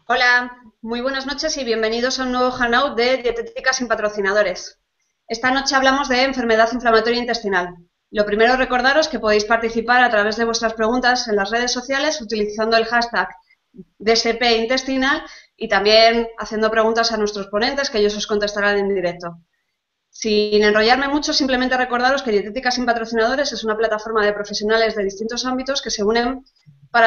Hola, muy buenas noches y bienvenidos a un nuevo Hangout de Dietética sin patrocinadores. Esta noche hablamos de enfermedad inflamatoria intestinal. Lo primero, recordaros que podéis participar a través de vuestras preguntas en las redes sociales utilizando el hashtag DSPintestinal y también haciendo preguntas a nuestros ponentes que ellos os contestarán en directo. Sin enrollarme mucho, simplemente recordaros que Dietética sin patrocinadores es una plataforma de profesionales de distintos ámbitos que se unen para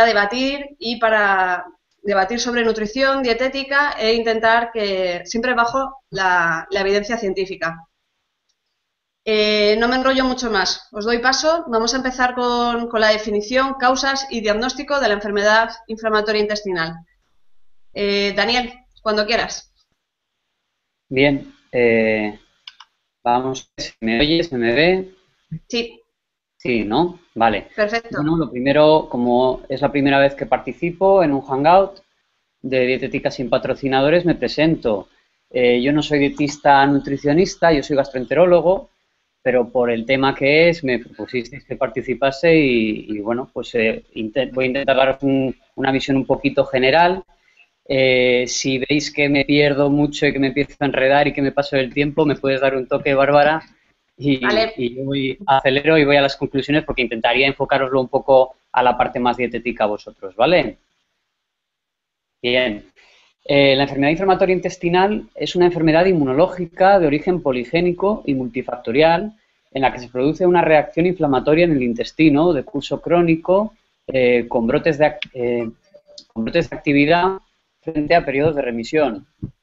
debatir sobre nutrición, dietética e intentar que siempre bajo la evidencia científica. No me enrollo mucho más, os doy paso. Vamos a empezar con la definición, causas y diagnóstico de la enfermedad inflamatoria intestinal. Daniel, cuando quieras. Bien, vamos, ¿se me oye? ¿Se me ve? Sí, Sí, ¿no? Vale. perfecto. Bueno, lo primero, como es la primera vez que participo en un Hangout de Dietética sin patrocinadores, me presento. Yo no soy dietista nutricionista, yo soy gastroenterólogo, pero por el tema que es, me propusisteis que participase y bueno, pues voy a intentar daros una visión un poquito general. Si veis que me pierdo mucho y que me empiezo a enredar y que me paso el tiempo, me puedes dar un toque, Bárbara, Vale, y yo acelero y voy a las conclusiones porque intentaría enfocaroslo un poco a la parte más dietética a vosotros, ¿vale? Bien. La enfermedad inflamatoria intestinal es una enfermedad inmunológica de origen poligénico y multifactorial en la que se produce una reacción inflamatoria en el intestino de curso crónico con con brotes de actividad frente a periodos de remisión.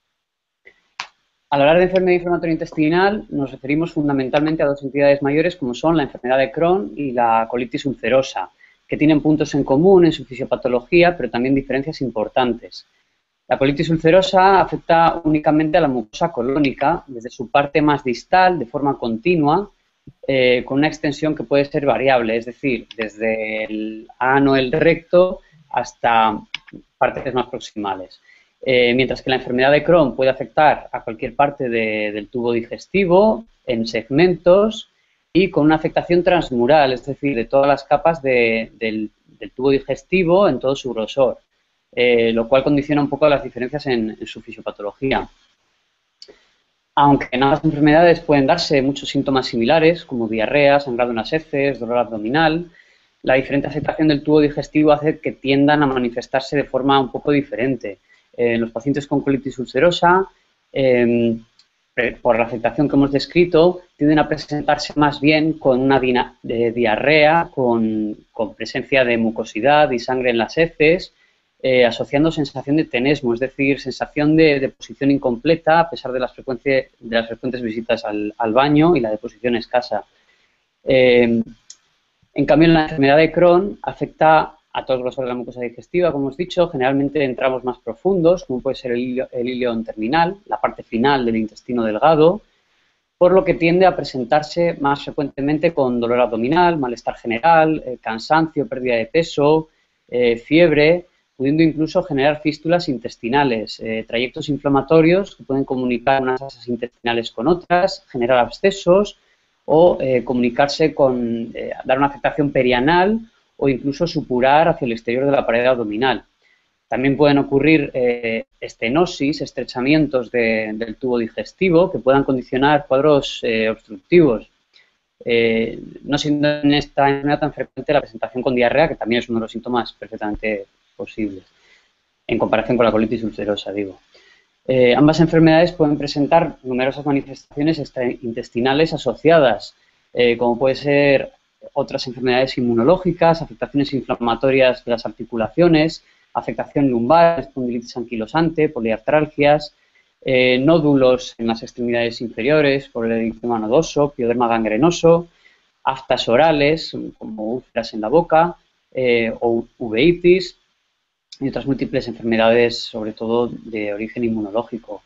Al hablar de enfermedad inflamatoria intestinal, nos referimos fundamentalmente a dos entidades mayores como son la enfermedad de Crohn y la colitis ulcerosa, que tienen puntos en común en su fisiopatología, pero también diferencias importantes. La colitis ulcerosa afecta únicamente a la mucosa colónica, desde su parte más distal, de forma continua, con una extensión que puede ser variable, es decir, desde el ano, el recto, hasta partes más proximales. Mientras que la enfermedad de Crohn puede afectar a cualquier parte del tubo digestivo, en segmentos y con una afectación transmural, es decir, de todas las capas del tubo digestivo en todo su grosor, lo cual condiciona un poco las diferencias en su fisiopatología. Aunque en ambas enfermedades pueden darse muchos síntomas similares, como diarrea, sangrado en las heces, dolor abdominal, la diferente afectación del tubo digestivo hace que tiendan a manifestarse de forma un poco diferente. Los pacientes con colitis ulcerosa, por la afectación que hemos descrito, tienden a presentarse más bien con una diarrea, con presencia de mucosidad y sangre en las heces, asociando sensación de tenesmo, es decir, sensación de deposición incompleta a pesar de las frecuentes visitas al baño y la deposición escasa. En cambio, la enfermedad de Crohn afecta a todos los órganos de la mucosa digestiva, como hemos dicho, generalmente en tramos más profundos, como puede ser el ileón terminal, la parte final del intestino delgado, por lo que tiende a presentarse más frecuentemente con dolor abdominal, malestar general, cansancio, pérdida de peso, fiebre, pudiendo incluso generar fístulas intestinales, trayectos inflamatorios que pueden comunicar unas asas intestinales con otras, generar abscesos o comunicarse dar una afectación perianal o incluso supurar hacia el exterior de la pared abdominal. También pueden ocurrir estenosis, estrechamientos del tubo digestivo que puedan condicionar cuadros obstructivos, no siendo en esta enfermedad tan frecuente la presentación con diarrea, que también es uno de los síntomas perfectamente posibles, en comparación con la colitis ulcerosa, digo. Ambas enfermedades pueden presentar numerosas manifestaciones extraintestinales asociadas, como puede ser otras enfermedades inmunológicas, afectaciones inflamatorias de las articulaciones, afectación lumbar, espondilitis anquilosante, poliartralgias, nódulos en las extremidades inferiores por el eritema nodoso, pioderma gangrenoso, aftas orales, como úlceras en la boca, o uveitis, y otras múltiples enfermedades, sobre todo de origen inmunológico.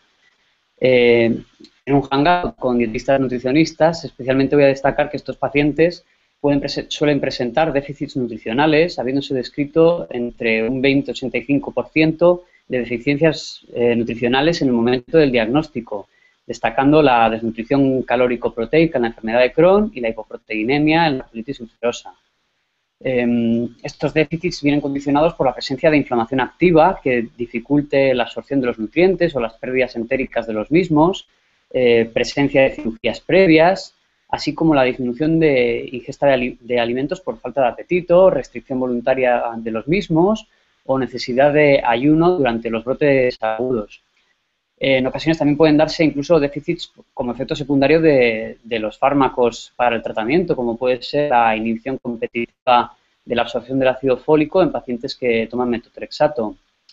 En un hangout con dietistas nutricionistas, especialmente voy a destacar que estos pacientes suelen presentar déficits nutricionales, habiéndose descrito entre un 20-85% de deficiencias nutricionales en el momento del diagnóstico, destacando la desnutrición calórico-proteica en la enfermedad de Crohn y la hipoproteinemia en la colitis ulcerosa. Estos déficits vienen condicionados por la presencia de inflamación activa que dificulte la absorción de los nutrientes o las pérdidas entéricas de los mismos, presencia de cirugías previas, así como la disminución de ingesta de alimentos por falta de apetito, restricción voluntaria de los mismos o necesidad de ayuno durante los brotes agudos. En ocasiones también pueden darse incluso déficits como efecto secundario de los fármacos para el tratamiento, como puede ser la inhibición competitiva de la absorción del ácido fólico en pacientes que toman metotrexato.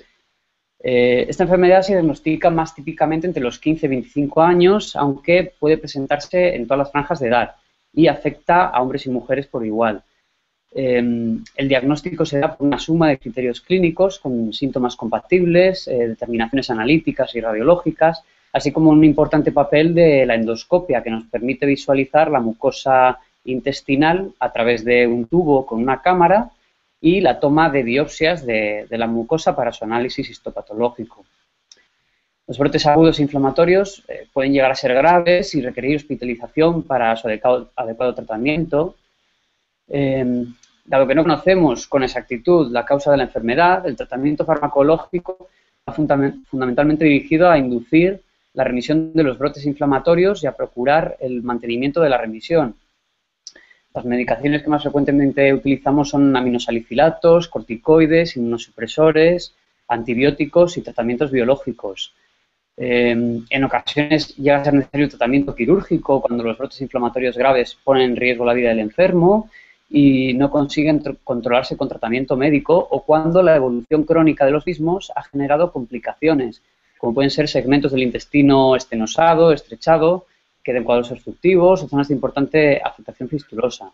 Esta enfermedad se diagnostica más típicamente entre los 15 y 25 años, aunque puede presentarse en todas las franjas de edad y afecta a hombres y mujeres por igual. El diagnóstico se da por una suma de criterios clínicos con síntomas compatibles, determinaciones analíticas y radiológicas, así como un importante papel de la endoscopia que nos permite visualizar la mucosa intestinal a través de un tubo con una cámara y la toma de biopsias de la mucosa para su análisis histopatológico. Los brotes agudos inflamatorios pueden llegar a ser graves y requerir hospitalización para su adecuado tratamiento. Dado que no conocemos con exactitud la causa de la enfermedad, el tratamiento farmacológico va fundamentalmente dirigido a inducir la remisión de los brotes inflamatorios y a procurar el mantenimiento de la remisión. Las medicaciones que más frecuentemente utilizamos son aminosalicilatos, corticoides, inmunosupresores, antibióticos y tratamientos biológicos. En ocasiones llega a ser necesario tratamiento quirúrgico cuando los brotes inflamatorios graves ponen en riesgo la vida del enfermo y no consiguen controlarse con tratamiento médico o cuando la evolución crónica de los mismos ha generado complicaciones, como pueden ser segmentos del intestino estenosado, estrechado, que den cuadros obstructivos o zonas de importante afectación fistulosa.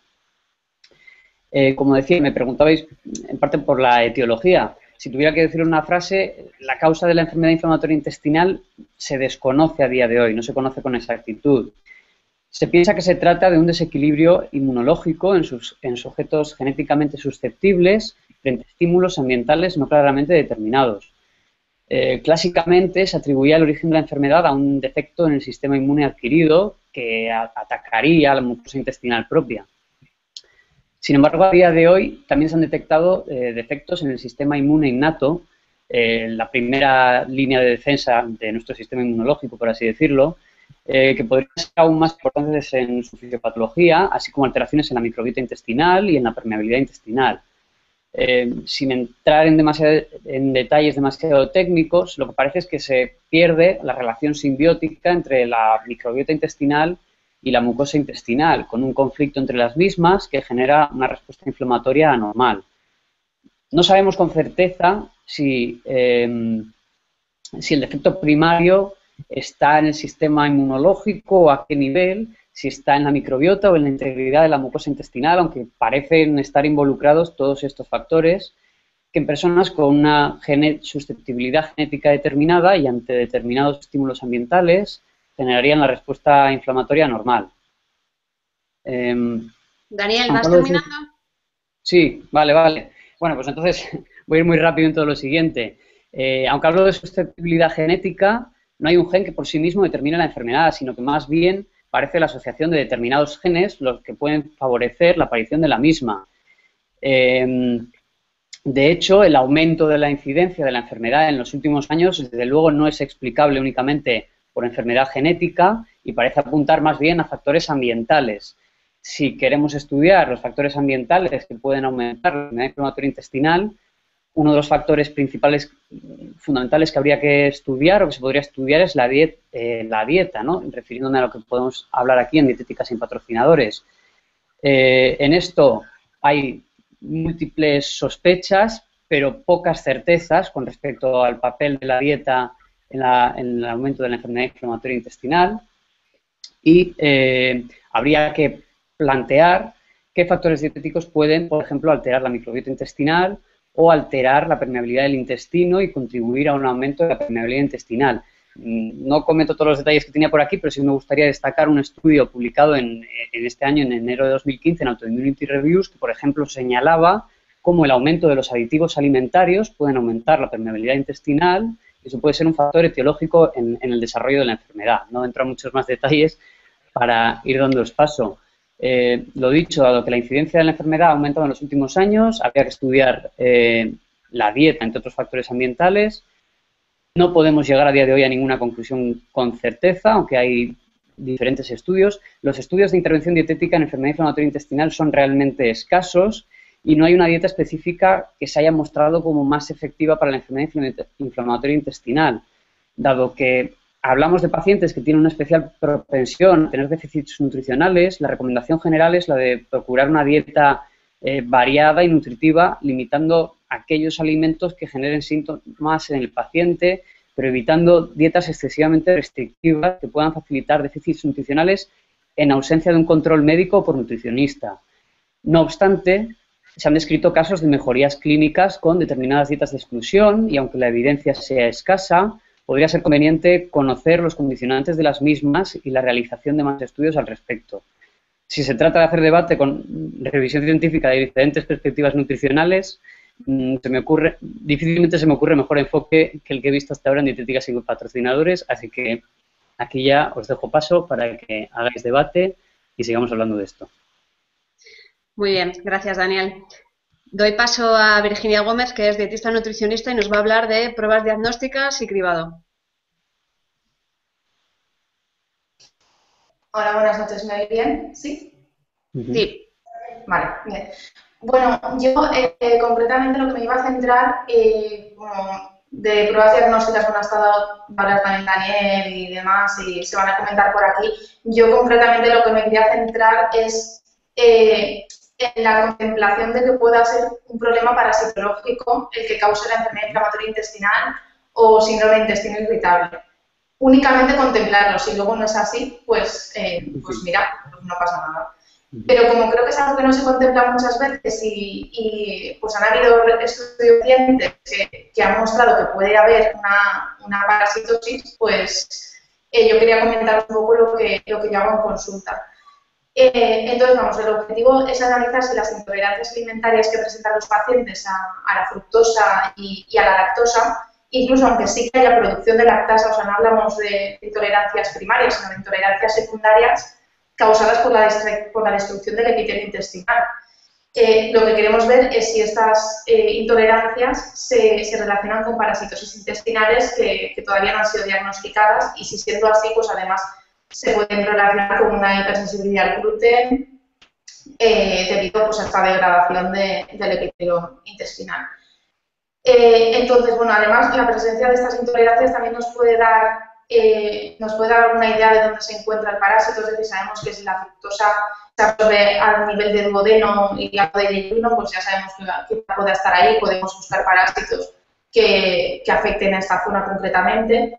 Como decía, me preguntabais en parte por la etiología. Si tuviera que decir una frase, la causa de la enfermedad inflamatoria intestinal se desconoce a día de hoy, no se conoce con exactitud. Se piensa que se trata de un desequilibrio inmunológico en sujetos genéticamente susceptibles frente a estímulos ambientales no claramente determinados. Clásicamente se atribuía el origen de la enfermedad a un defecto en el sistema inmune adquirido que atacaría a la mucosa intestinal propia. Sin embargo, a día de hoy también se han detectado defectos en el sistema inmune innato, la primera línea de defensa de nuestro sistema inmunológico, por así decirlo, que podrían ser aún más importantes en su fisiopatología, así como alteraciones en la microbiota intestinal y en la permeabilidad intestinal. Sin entrar en detalles demasiado técnicos, lo que parece es que se pierde la relación simbiótica entre la microbiota intestinal y la mucosa intestinal, con un conflicto entre las mismas que genera una respuesta inflamatoria anormal. No sabemos con certeza si el defecto primario está en el sistema inmunológico o a qué nivel, si está en la microbiota o en la integridad de la mucosa intestinal, aunque parecen estar involucrados todos estos factores que en personas con una susceptibilidad genética determinada y ante determinados estímulos ambientales generarían la respuesta inflamatoria normal. Daniel, ¿vas terminando? Sí, vale. Bueno, pues entonces voy a ir muy rápido en todo lo siguiente. Aunque hablo de susceptibilidad genética, no hay un gen que por sí mismo determine la enfermedad, sino que más bien parece la asociación de determinados genes los que pueden favorecer la aparición de la misma. De hecho, el aumento de la incidencia de la enfermedad en los últimos años, desde luego, no es explicable únicamente por enfermedad genética y parece apuntar más bien a factores ambientales. Si queremos estudiar los factores ambientales que pueden aumentar la enfermedad inflamatoria intestinal, uno de los factores principales, fundamentales que habría que estudiar o que se podría estudiar es la dieta, ¿no? Refiriéndome a lo que podemos hablar aquí en Dietética sin Patrocinadores. En esto hay múltiples sospechas, pero pocas certezas con respecto al papel de la dieta en el aumento de la enfermedad inflamatoria intestinal y habría que plantear qué factores dietéticos pueden, por ejemplo, alterar la microbiota intestinal o alterar la permeabilidad del intestino y contribuir a un aumento de la permeabilidad intestinal. No comento todos los detalles que tenía por aquí, pero sí me gustaría destacar un estudio publicado en este año, en enero de 2015, en Autoimmunity Reviews, que, por ejemplo, señalaba cómo el aumento de los aditivos alimentarios pueden aumentar la permeabilidad intestinal y eso puede ser un factor etiológico en el desarrollo de la enfermedad. No entro en muchos más detalles para ir dándoos paso. Lo dicho, dado que la incidencia de la enfermedad ha aumentado en los últimos años, habría que estudiar la dieta, entre otros factores ambientales. No podemos llegar a día de hoy a ninguna conclusión con certeza, aunque hay diferentes estudios. Los estudios de intervención dietética en enfermedad inflamatoria intestinal son realmente escasos y no hay una dieta específica que se haya mostrado como más efectiva para la enfermedad inflamatoria intestinal, dado que hablamos de pacientes que tienen una especial propensión a tener déficits nutricionales. La recomendación general es la de procurar una dieta variada y nutritiva, limitando aquellos alimentos que generen síntomas en el paciente, pero evitando dietas excesivamente restrictivas que puedan facilitar déficits nutricionales en ausencia de un control médico o por nutricionista. No obstante, se han descrito casos de mejorías clínicas con determinadas dietas de exclusión y, aunque la evidencia sea escasa, podría ser conveniente conocer los condicionantes de las mismas y la realización de más estudios al respecto. Si se trata de hacer debate con revisión científica de diferentes perspectivas nutricionales, difícilmente se me ocurre mejor enfoque que el que he visto hasta ahora en dietéticas y patrocinadores, así que aquí ya os dejo paso para que hagáis debate y sigamos hablando de esto. Muy bien, gracias, Daniel. Doy paso a Virginia Gómez, que es dietista nutricionista y nos va a hablar de pruebas diagnósticas y cribado. Hola, buenas noches. ¿Me oís bien? ¿Sí? Sí. Vale, bien. Bueno, yo concretamente lo que me iba a centrar, de pruebas diagnósticas, bueno, ha estado varias también Daniel y demás, y se van a comentar por aquí. Yo concretamente lo que me quería centrar es en la contemplación de que pueda ser un problema parasitológico el que cause la enfermedad inflamatoria intestinal o síndrome de intestino irritable. Únicamente contemplarlo, si luego no es así, pues mira, pues no pasa nada. Pero como creo que es algo que no se contempla muchas veces y pues han habido estudios recientes que han mostrado que puede haber una parasitosis, pues yo quería comentar un poco lo que yo hago en consulta. Entonces, vamos, el objetivo es analizar si las intolerancias alimentarias que presentan los pacientes a la fructosa y a la lactosa, incluso aunque sí que haya producción de lactasa, o sea, no hablamos de intolerancias primarias, sino de intolerancias secundarias causadas por la destrucción del epitelio intestinal. Lo que queremos ver es si estas intolerancias se relacionan con parasitosis intestinales que todavía no han sido diagnosticadas y si siendo así, pues además se pueden relacionar con una hipersensibilidad al gluten debido pues, a esta degradación del epitelio intestinal. Entonces, bueno, además la presencia de estas intolerancias también nos puede dar una idea de dónde se encuentra el parásito, es decir, sabemos que si la fructosa se absorbe al nivel de duodeno y la de yeyuno, pues ya sabemos que puede estar ahí, podemos buscar parásitos que afecten a esta zona concretamente.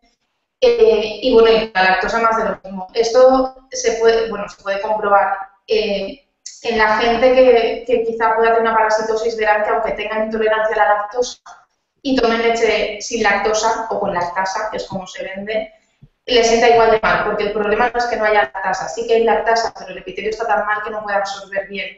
Y bueno, y la lactosa más de lo mismo. Esto se puede comprobar. En la gente que quizá pueda tener una parasitosis, verán que aunque tengan intolerancia a la lactosa y tomen leche sin lactosa o con lactasa, que es como se vende, les sienta igual de mal, porque el problema no es que no haya lactasa, sí que hay lactasa, pero el epitelio está tan mal que no puede absorber bien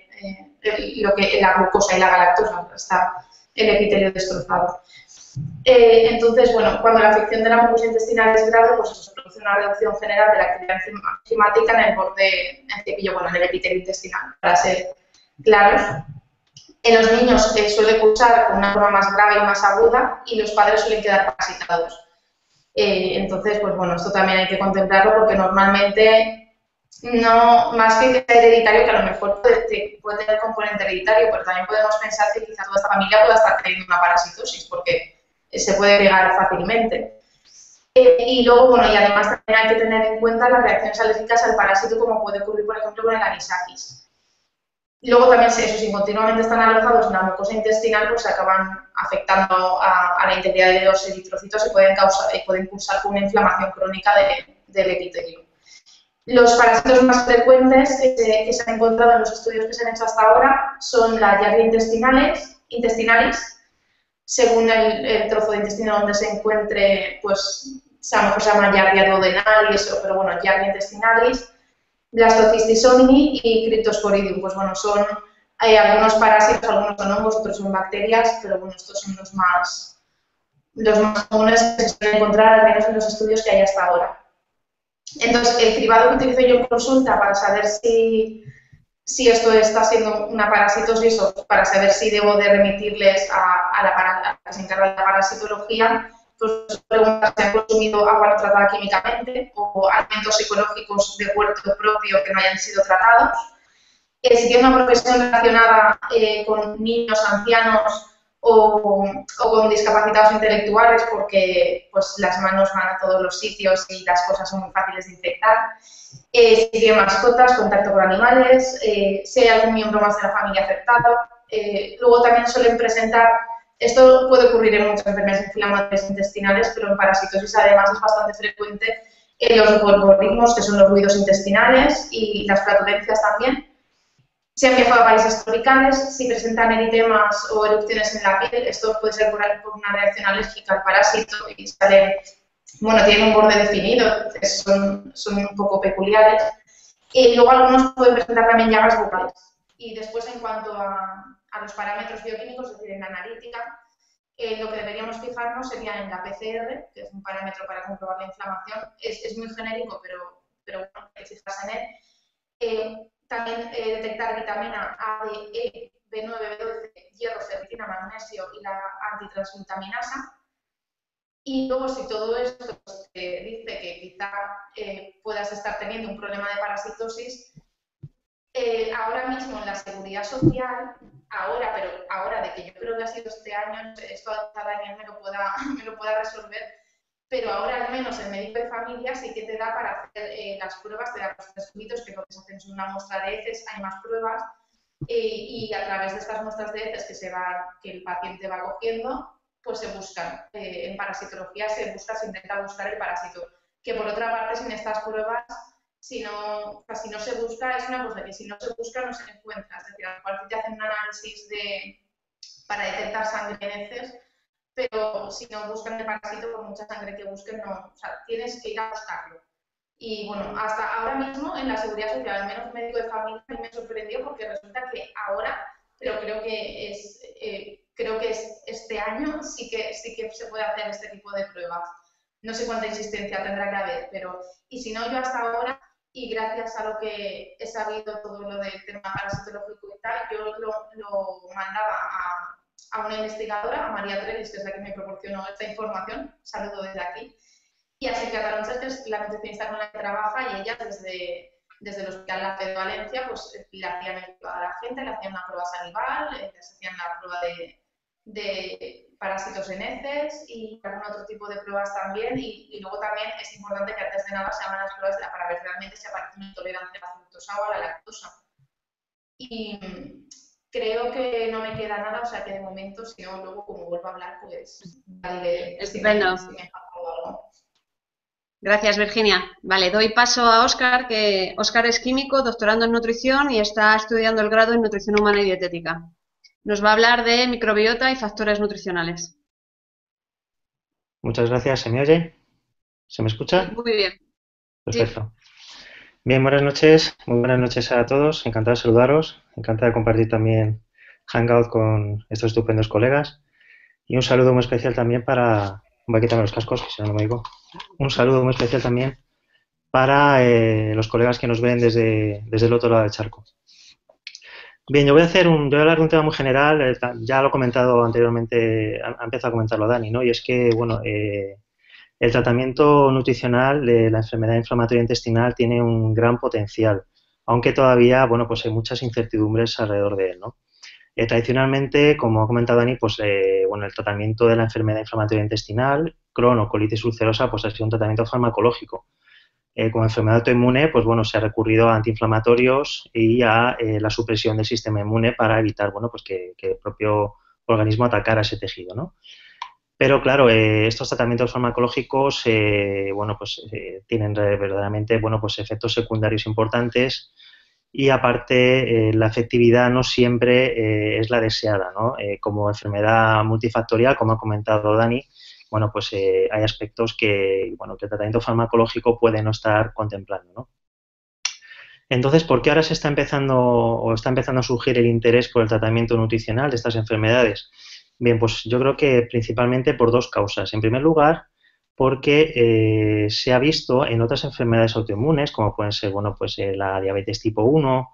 la glucosa y la galactosa, está el epitelio destrozado. Entonces, bueno, cuando la afección de la mucosa intestinal es grave, pues eso se produce una reducción general de la actividad enzimática en el borde, en el epitelio intestinal, para ser claros. En los niños suele cursar con una forma más grave y más aguda y los padres suelen quedar parasitados. Entonces, pues bueno, esto también hay que contemplarlo porque normalmente, no más que sea hereditario, que a lo mejor puede tener componente hereditario, pero también podemos pensar que quizá toda esta familia pueda estar teniendo una parasitosis porque se puede pegar fácilmente. Y luego, bueno, y además también hay que tener en cuenta las reacciones alérgicas al parásito, como puede ocurrir, por ejemplo, con el anisakis. Luego también, eso, si continuamente están alojados en la mucosa intestinal, pues se acaban afectando a la integridad de los eritrocitos y pueden cursar con una inflamación crónica del epitelio. Los parásitos más frecuentes que se han encontrado en los estudios que se han hecho hasta ahora son la Giardia intestinalis. Según el trozo de intestino donde se encuentre, pues a lo mejor se llama Giardia duodenal y eso, pero bueno, Giardia intestinalis, Blastocystis omni y Cryptosporidium. Pues bueno, son algunos parásitos, algunos son hongos, otros son bacterias, pero bueno, estos son los más comunes que se pueden encontrar, al menos en los estudios que hay hasta ahora. Entonces, el cribado que utilizo yo en consulta para saber si si esto está siendo una parasitosis o para saber si debo de remitirles a la que se encarga de la parasitología, pues preguntar si han consumido agua no tratada químicamente o alimentos psicológicos de huerto propio que no hayan sido tratados. Si tiene una profesión relacionada con niños, ancianos o con discapacitados intelectuales, porque pues, las manos van a todos los sitios y las cosas son muy fáciles de infectar. Si tiene mascotas, contacto con animales, si hay algún miembro más de la familia afectado. Luego también suelen presentar, esto puede ocurrir en muchas enfermedades inflamatorias intestinales, pero en parasitosis además es bastante frecuente los borborismos, que son los ruidos intestinales, y las flatulencias también. Si han viajado a países tropicales, si presentan eritemas o erupciones en la piel, esto puede ser por una reacción alérgica al parásito y salen, bueno, tienen un borde definido, son un poco peculiares. Y luego algunos pueden presentar también llagas bucales. Y después, en cuanto a los parámetros bioquímicos, es decir, en la analítica, lo que deberíamos fijarnos sería en la PCR, que es un parámetro para comprobar la inflamación. Es muy genérico, pero bueno, hay que fijarse en él. También detectar vitamina A, D, E, B9, B12, hierro, ferritina, magnesio y la antitransglutaminasa. Y luego, si todo esto te dice que quizá puedas estar teniendo un problema de parasitosis, ahora mismo en la seguridad social, pero ahora de que yo creo que ha sido este año, esto cada año me lo pueda resolver, pero ahora al menos el médico de familia sí que te da para hacer las pruebas, te da los 3 tubitos, que lo que se hacen es una muestra de heces, hay más pruebas, y a través de estas muestras de heces que el paciente va cogiendo, pues se buscan. En parasitología se intenta buscar el parásito, que por otra parte sin estas pruebas, si no se busca, es una cosa que si no se busca no se encuentra, es decir, a lo mejor te hacen un análisis para detectar sangre en heces, pero si no buscan el parásito, por mucha sangre que busquen, no, o sea, tienes que ir a buscarlo. Y bueno, hasta ahora mismo en la seguridad social, al menos médico de familia, me sorprendió porque resulta que ahora, pero creo que es este año, sí que se puede hacer este tipo de pruebas. No sé cuánta insistencia tendrá que haber, pero, y si no, yo hasta ahora, y gracias a lo que he sabido todo lo del tema parasitológico y tal, yo lo mandaba a una investigadora, a María Trevis, que es la que me proporcionó esta información, saludo desde aquí, y a Silvia Taronchas, que es la nutricionista con la que trabaja, y ella desde el Hospital La Fe de Valencia, pues le hacían el prueba a la gente, le hacían una prueba salival, les hacían la prueba de parásitos en heces y algún otro tipo de pruebas también, y luego también es importante que antes de nada se hagan las pruebas para ver realmente si aparece una intolerancia a la fructosa o a la lactosa. Y creo que no me queda nada, o sea que de momento, si no, luego como vuelvo a hablar, pues vale. Estupendo. Gracias, Virginia. Vale, doy paso a Óscar, que Óscar es químico, doctorando en nutrición y está estudiando el grado en nutrición humana y dietética. Nos va a hablar de microbiota y factores nutricionales. Muchas gracias. ¿Se me oye? ¿Se me escucha? Sí, muy bien. Perfecto. Sí. Bien, buenas noches. Muy buenas noches a todos. Encantado de saludaros. Encantado de compartir también Hangout con estos estupendos colegas. Y un saludo muy especial también para... Voy a quitarme los cascos, que si no, no me oigo. Un saludo muy especial también para los colegas que nos ven desde el otro lado del charco. Bien, yo voy a hablar de un tema muy general, ya lo he comentado anteriormente, ha empezado a comentarlo Dani, ¿no? Y es que, bueno, el tratamiento nutricional de la enfermedad inflamatoria intestinal tiene un gran potencial, aunque todavía, bueno, pues hay muchas incertidumbres alrededor de él, ¿no? Tradicionalmente, como ha comentado Dani, pues, bueno, el tratamiento de la enfermedad inflamatoria intestinal, Crohn o colitis ulcerosa, pues ha sido un tratamiento farmacológico. Como enfermedad autoinmune, pues bueno, se ha recurrido a antiinflamatorios y a la supresión del sistema inmune para evitar, bueno, pues que el propio organismo atacara ese tejido, ¿no? Pero claro, estos tratamientos farmacológicos, bueno, pues tienen verdaderamente, bueno, pues efectos secundarios importantes y aparte la efectividad no siempre es la deseada, ¿no? Como enfermedad multifactorial, como ha comentado Dani, bueno, pues hay aspectos que, bueno, que el tratamiento farmacológico puede no estar contemplando, ¿no? Entonces, ¿por qué ahora está empezando a surgir el interés por el tratamiento nutricional de estas enfermedades? Bien, pues yo creo que principalmente por 2 causas. En primer lugar, porque se ha visto en otras enfermedades autoinmunes, como pueden ser, bueno, pues la diabetes tipo 1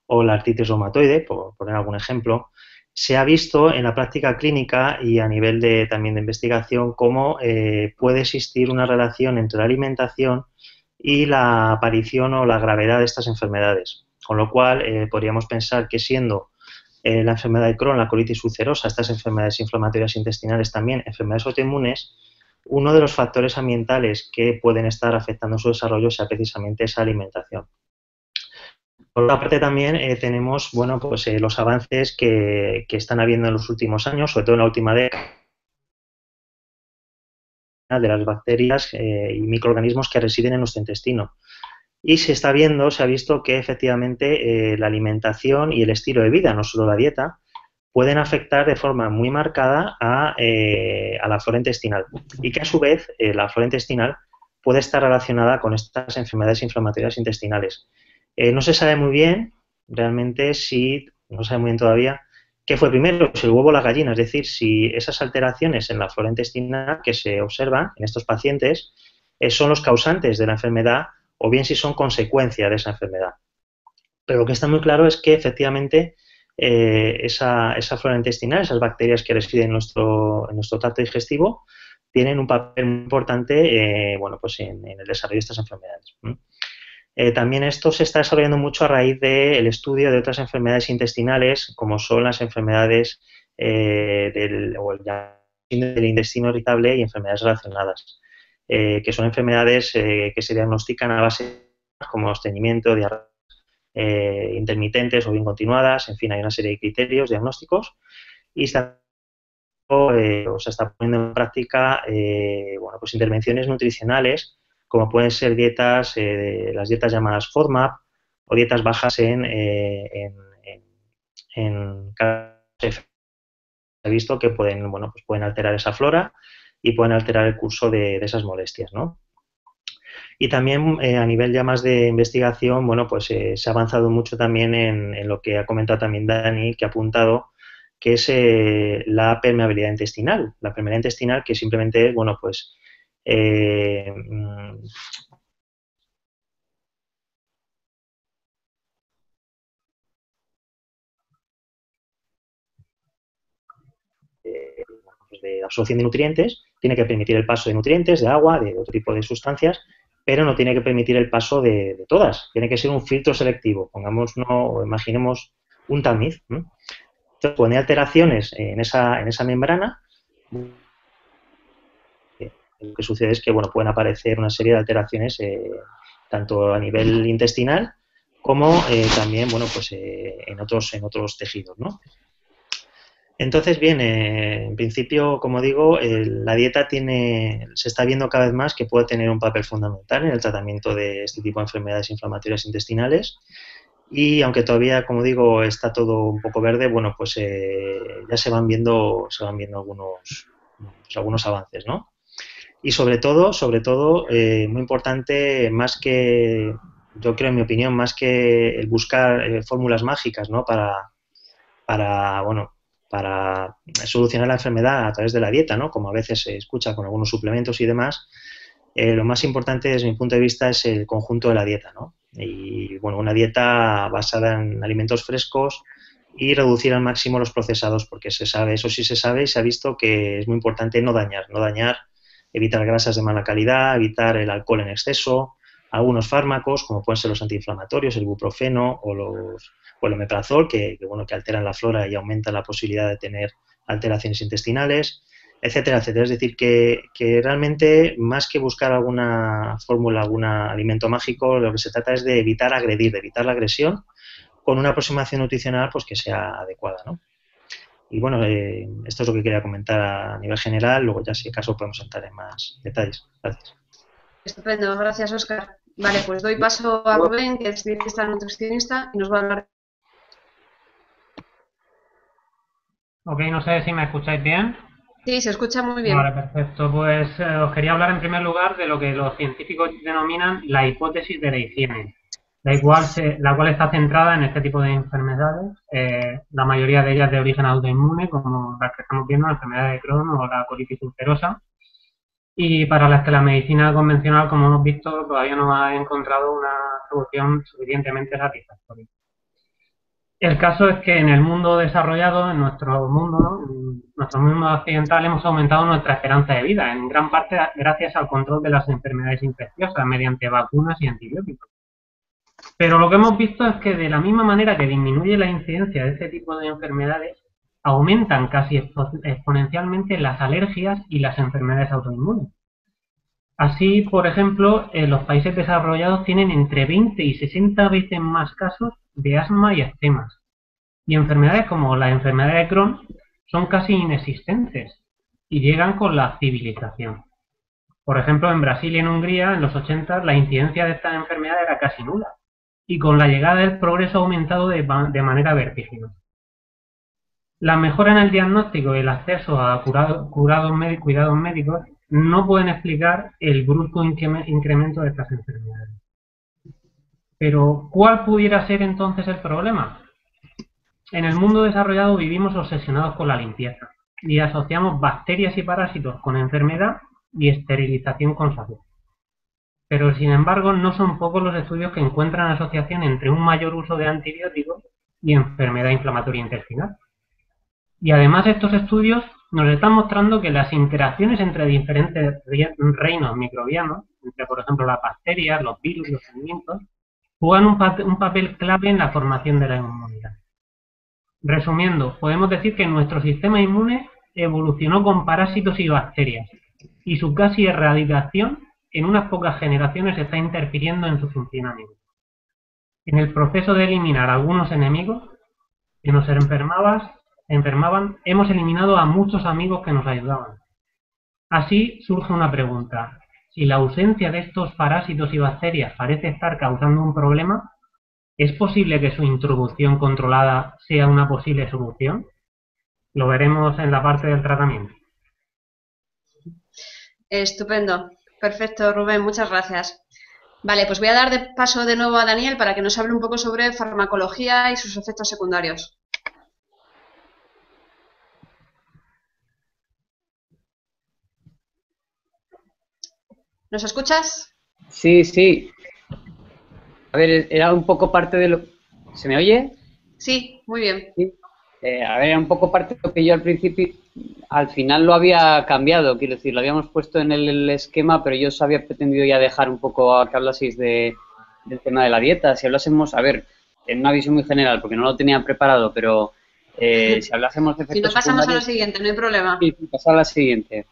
o la artritis reumatoide, por poner algún ejemplo, se ha visto en la práctica clínica y a nivel también de investigación cómo puede existir una relación entre la alimentación y la aparición o la gravedad de estas enfermedades. Con lo cual, podríamos pensar que siendo la enfermedad de Crohn, la colitis ulcerosa, estas enfermedades inflamatorias intestinales también, enfermedades autoinmunes, uno de los factores ambientales que pueden estar afectando su desarrollo sea precisamente esa alimentación. Por otra parte también tenemos bueno, pues, los avances que están habiendo en los últimos años, sobre todo en la última década, de las bacterias y microorganismos que residen en nuestro intestino. Y se ha visto que efectivamente la alimentación y el estilo de vida, no solo la dieta, pueden afectar de forma muy marcada a la flora intestinal y que a su vez la flora intestinal puede estar relacionada con estas enfermedades inflamatorias intestinales. No se sabe muy bien, realmente, no se sabe muy bien todavía, qué fue primero, si el huevo o la gallina, es decir, si esas alteraciones en la flora intestinal que se observan en estos pacientes son los causantes de la enfermedad o bien si son consecuencia de esa enfermedad. Pero lo que está muy claro es que efectivamente esa flora intestinal, esas bacterias que residen en nuestro tracto digestivo, tienen un papel muy importante bueno, pues en el desarrollo de estas enfermedades. También esto se está desarrollando mucho a raíz del estudio de otras enfermedades intestinales, como son las enfermedades del intestino irritable y enfermedades relacionadas, que son enfermedades que se diagnostican a base como estreñimiento, diarrea, intermitentes o bien continuadas, en fin, hay una serie de criterios diagnósticos y se está poniendo en práctica bueno, pues intervenciones nutricionales como pueden ser dietas, las dietas llamadas FODMAP o dietas bajas en se ha visto que pueden, bueno, pues pueden alterar esa flora y pueden alterar el curso de esas molestias, ¿no? Y también a nivel ya más de investigación, bueno, pues se ha avanzado mucho también en lo que ha comentado también Dani, que ha apuntado, que es la permeabilidad intestinal. La permeabilidad intestinal que simplemente, bueno, pues de absorción de nutrientes, tiene que permitir el paso de nutrientes, de agua, de otro tipo de sustancias, pero no tiene que permitir el paso de todas. Tiene que ser un filtro selectivo. Pongamos o imaginemos un tamiz. Entonces, cuando hay alteraciones en esa membrana, lo que sucede es que bueno, pueden aparecer una serie de alteraciones tanto a nivel intestinal como también bueno, pues, en otros tejidos, ¿no? Entonces, bien, en principio, como digo, la dieta se está viendo cada vez más que puede tener un papel fundamental en el tratamiento de este tipo de enfermedades inflamatorias intestinales y aunque todavía, como digo, está todo un poco verde, bueno, pues ya se van viendo algunos avances, ¿no? Y sobre todo, muy importante, más que, yo creo, en mi opinión, más que el buscar fórmulas mágicas, ¿no? Para solucionar la enfermedad a través de la dieta, ¿no? Como a veces se escucha con algunos suplementos y demás, lo más importante desde mi punto de vista es el conjunto de la dieta, ¿no? Y bueno, una dieta basada en alimentos frescos y reducir al máximo los procesados, porque se sabe, eso sí se sabe y se ha visto que es muy importante no dañar, evitar grasas de mala calidad, evitar el alcohol en exceso, algunos fármacos, como pueden ser los antiinflamatorios, el ibuprofeno o el omeprazol, que alteran la flora y aumentan la posibilidad de tener alteraciones intestinales, etcétera, etcétera. Es decir, que realmente, más que buscar alguna fórmula, algún alimento mágico, lo que se trata es de evitar agredir, de evitar la agresión, con una aproximación nutricional pues que sea adecuada, ¿no? Y bueno, esto es lo que quería comentar a nivel general, luego ya si acaso podemos entrar en más detalles. Gracias. Estupendo, gracias Óscar. Vale, pues doy paso a Rubén, que es dietista nutricionista, y nos va a hablar. Ok, no sé si me escucháis bien. Sí, se escucha muy bien. Vale, perfecto. Pues os quería hablar en primer lugar de lo que los científicos denominan la hipótesis de la higiene, la cual está centrada en este tipo de enfermedades, la mayoría de ellas de origen autoinmune, como las que estamos viendo, la enfermedad de Crohn o la colitis ulcerosa, y para las que la medicina convencional, como hemos visto, todavía no ha encontrado una solución suficientemente satisfactoria. El caso es que en el mundo desarrollado, en nuestro mundo, ¿no? En nuestro mundo occidental, hemos aumentado nuestra esperanza de vida, en gran parte gracias al control de las enfermedades infecciosas mediante vacunas y antibióticos. Pero lo que hemos visto es que de la misma manera que disminuye la incidencia de este tipo de enfermedades, aumentan casi exponencialmente las alergias y las enfermedades autoinmunes. Así, por ejemplo, los países desarrollados tienen entre 20 y 60 veces más casos de asma y eczemas. Y enfermedades como la enfermedad de Crohn son casi inexistentes y llegan con la civilización. Por ejemplo, en Brasil y en Hungría, en los 80, la incidencia de esta enfermedad era casi nula. Y con la llegada del progreso ha aumentado de manera vertiginosa. La mejora en el diagnóstico y el acceso a cuidados médicos no pueden explicar el brusco incremento de estas enfermedades. Pero, ¿cuál pudiera ser entonces el problema? En el mundo desarrollado vivimos obsesionados con la limpieza y asociamos bacterias y parásitos con enfermedad y esterilización con salud. Pero, sin embargo, no son pocos los estudios que encuentran asociación entre un mayor uso de antibióticos y enfermedad inflamatoria intestinal. Y además estos estudios nos están mostrando que las interacciones entre diferentes reinos microbianos, entre por ejemplo las bacterias, los virus y los sedimentos, juegan un papel clave en la formación de la inmunidad. Resumiendo, podemos decir que nuestro sistema inmune evolucionó con parásitos y bacterias, y su casi erradicación en unas pocas generaciones está interfiriendo en su funcionamiento. En el proceso de eliminar algunos enemigos que nos enfermaban, hemos eliminado a muchos amigos que nos ayudaban. Así surge una pregunta. Si la ausencia de estos parásitos y bacterias parece estar causando un problema, ¿es posible que su introducción controlada sea una posible solución? Lo veremos en la parte del tratamiento. Estupendo. Perfecto, Rubén. Muchas gracias. Vale, pues voy a dar paso de nuevo a Daniel para que nos hable un poco sobre farmacología y sus efectos secundarios. ¿Nos escuchas? Sí, sí. A ver, era un poco parte de lo... ¿Se me oye? Sí, muy bien. Sí. A ver, era un poco parte de lo que yo al principio, al final lo había cambiado, quiero decir, lo habíamos puesto en el esquema, pero yo os había pretendido ya dejar un poco a que hablaseis del tema de la dieta. Si hablásemos, a ver, en una visión muy general, porque no lo tenía preparado, pero si hablásemos de efectos si no, pasamos a lo secundarios... siguiente, no hay problema. Sí, pasar a la siguiente.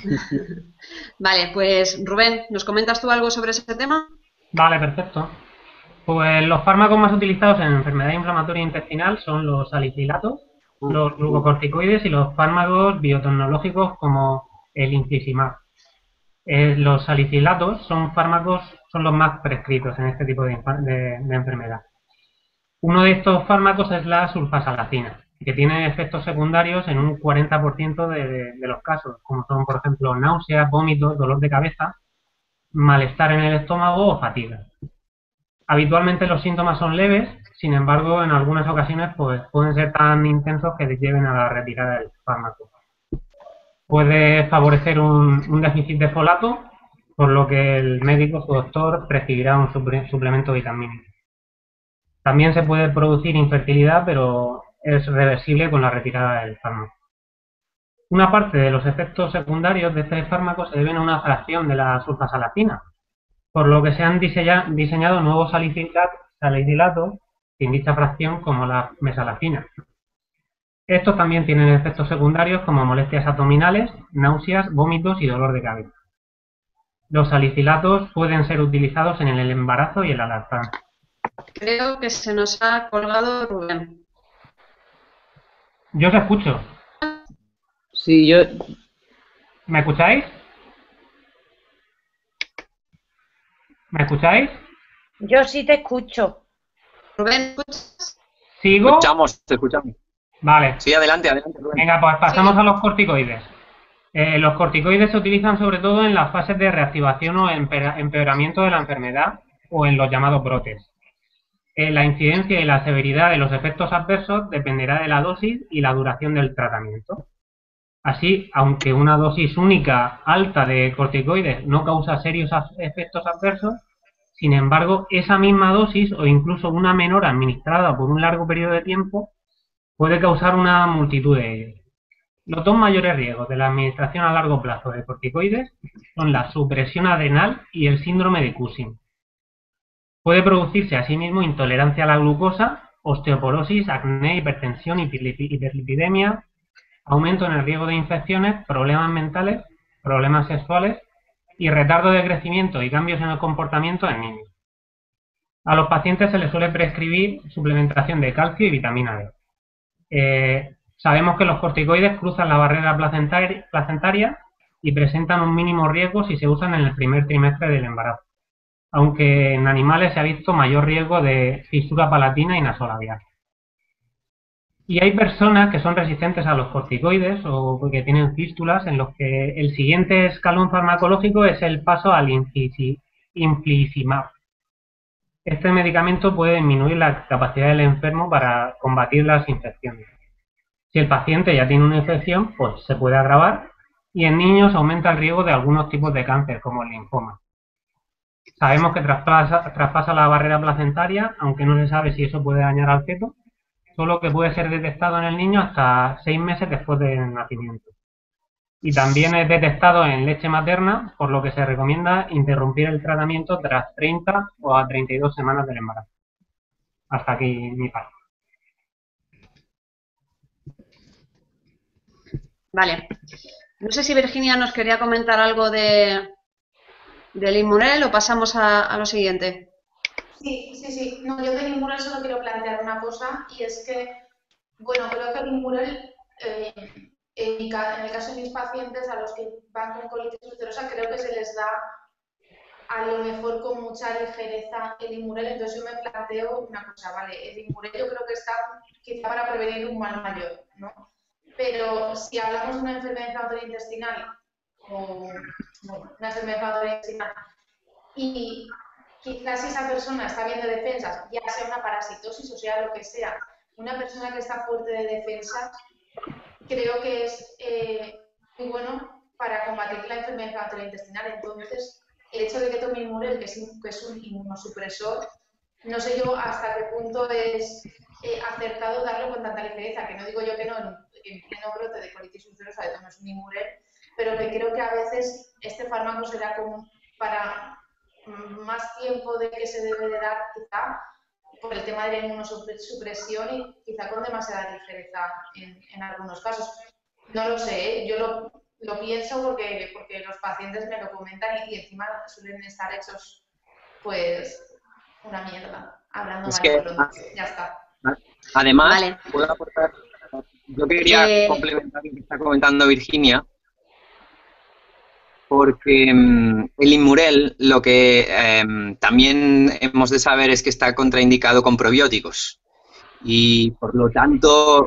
Vale, pues Rubén, ¿nos comentas tú algo sobre ese tema? Vale, perfecto. Pues los fármacos más utilizados en enfermedad inflamatoria intestinal son los salicilatos, los glucocorticoides y los fármacos biotecnológicos como el infliximab. Los salicilatos son los más prescritos en este tipo de enfermedad. Uno de estos fármacos es la sulfasalacina, que tiene efectos secundarios en un 40% de los casos, como son, por ejemplo, náuseas, vómitos, dolor de cabeza, malestar en el estómago o fatiga. Habitualmente los síntomas son leves, sin embargo, en algunas ocasiones pues, pueden ser tan intensos que lleven a la retirada del fármaco. Puede favorecer un déficit de folato, por lo que el médico, su doctor, prescribirá un suplemento vitamínico. También se puede producir infertilidad, pero es reversible con la retirada del fármaco. Una parte de los efectos secundarios de este fármaco se deben a una fracción de la sulfasalacina, por lo que se han diseñado nuevos salicilatos sin dicha fracción como la mesalacina. Estos también tienen efectos secundarios como molestias abdominales, náuseas, vómitos y dolor de cabeza. Los salicilatos pueden ser utilizados en el embarazo y en la lactancia. Creo que se nos ha colgado Rubén. Yo os escucho. Sí, yo... ¿Me escucháis? ¿Me escucháis? Yo sí te escucho. Rubén, ¿escuchas? ¿Sigo? Te escuchamos. Vale. Sí, adelante, Rubén. Venga, pues pasamos a los corticoides. Los corticoides se utilizan sobre todo en las fases de reactivación o empeoramiento de la enfermedad o en los llamados brotes. La incidencia y la severidad de los efectos adversos dependerá de la dosis y la duración del tratamiento. Así, aunque una dosis única alta de corticoides no causa serios efectos adversos, Sin embargo, esa misma dosis o incluso una menor administrada por un largo periodo de tiempo puede causar una multitud de ellos. Los dos mayores riesgos de la administración a largo plazo de corticoides son la supresión adrenal y el síndrome de Cushing. Puede producirse asimismo intolerancia a la glucosa, osteoporosis, acné, hipertensión, hiperlipidemia, aumento en el riesgo de infecciones, problemas mentales, problemas sexuales y retardo de crecimiento y cambios en el comportamiento en niños. A los pacientes se les suele prescribir suplementación de calcio y vitamina D. Sabemos que los corticoides cruzan la barrera placentaria y presentan un mínimo riesgo si se usan en el primer trimestre del embarazo, aunque en animales se ha visto mayor riesgo de fisura palatina y nasolabial. Y hay personas que son resistentes a los corticoides o que tienen fístulas en los que el siguiente escalón farmacológico es el paso al infliximab. Este medicamento puede disminuir la capacidad del enfermo para combatir las infecciones. Si el paciente ya tiene una infección, pues se puede agravar y en niños aumenta el riesgo de algunos tipos de cáncer, como el linfoma. Sabemos que traspasa la barrera placentaria, aunque no se sabe si eso puede dañar al feto, solo que puede ser detectado en el niño hasta 6 meses después del nacimiento. Y también es detectado en leche materna, por lo que se recomienda interrumpir el tratamiento tras 30 o a 32 semanas del embarazo. Hasta aquí mi parte. Vale. No sé si Virginia nos quería comentar algo del Inmunel o pasamos a lo siguiente. Sí. No, yo del Inmunel solo quiero plantear una cosa y es que, bueno, creo que el Inmunel, en el caso de mis pacientes a los que van con colitis ulcerosa, creo que se les da a lo mejor con mucha ligereza el Inmunel, entonces yo me planteo una cosa, vale, el Inmunel yo creo que está quizá para prevenir un mal mayor, ¿no? Pero si hablamos de una enfermedad inflamatoria intestinal o una enfermedad inflamatoria intestinal y quizás si esa persona está bien de defensas, ya sea una parasitosis o sea lo que sea, una persona que está fuerte de defensas, creo que es muy bueno para combatir la enfermedad inflamatoria intestinal. Entonces, el hecho de que tome Inmunel, que es un inmunosupresor, no sé yo hasta qué punto es acertado darlo con tanta ligereza, que no digo yo que no, en pleno brote de colitis ulcerosa de tomes un Inmunel, pero que creo que a veces este fármaco será como para más tiempo de que se debe de dar, quizá, por el tema de la inmunosupresión y quizá con demasiada ligereza en algunos casos. No lo sé, yo lo pienso porque los pacientes me lo comentan y encima suelen estar hechos, pues, una mierda, hablando mal y pronto. Ya está. Además, Vale. puedo aportar, yo quería complementar lo que está comentando Virginia, porque el Inmunel lo que también hemos de saber es que está contraindicado con probióticos y por lo tanto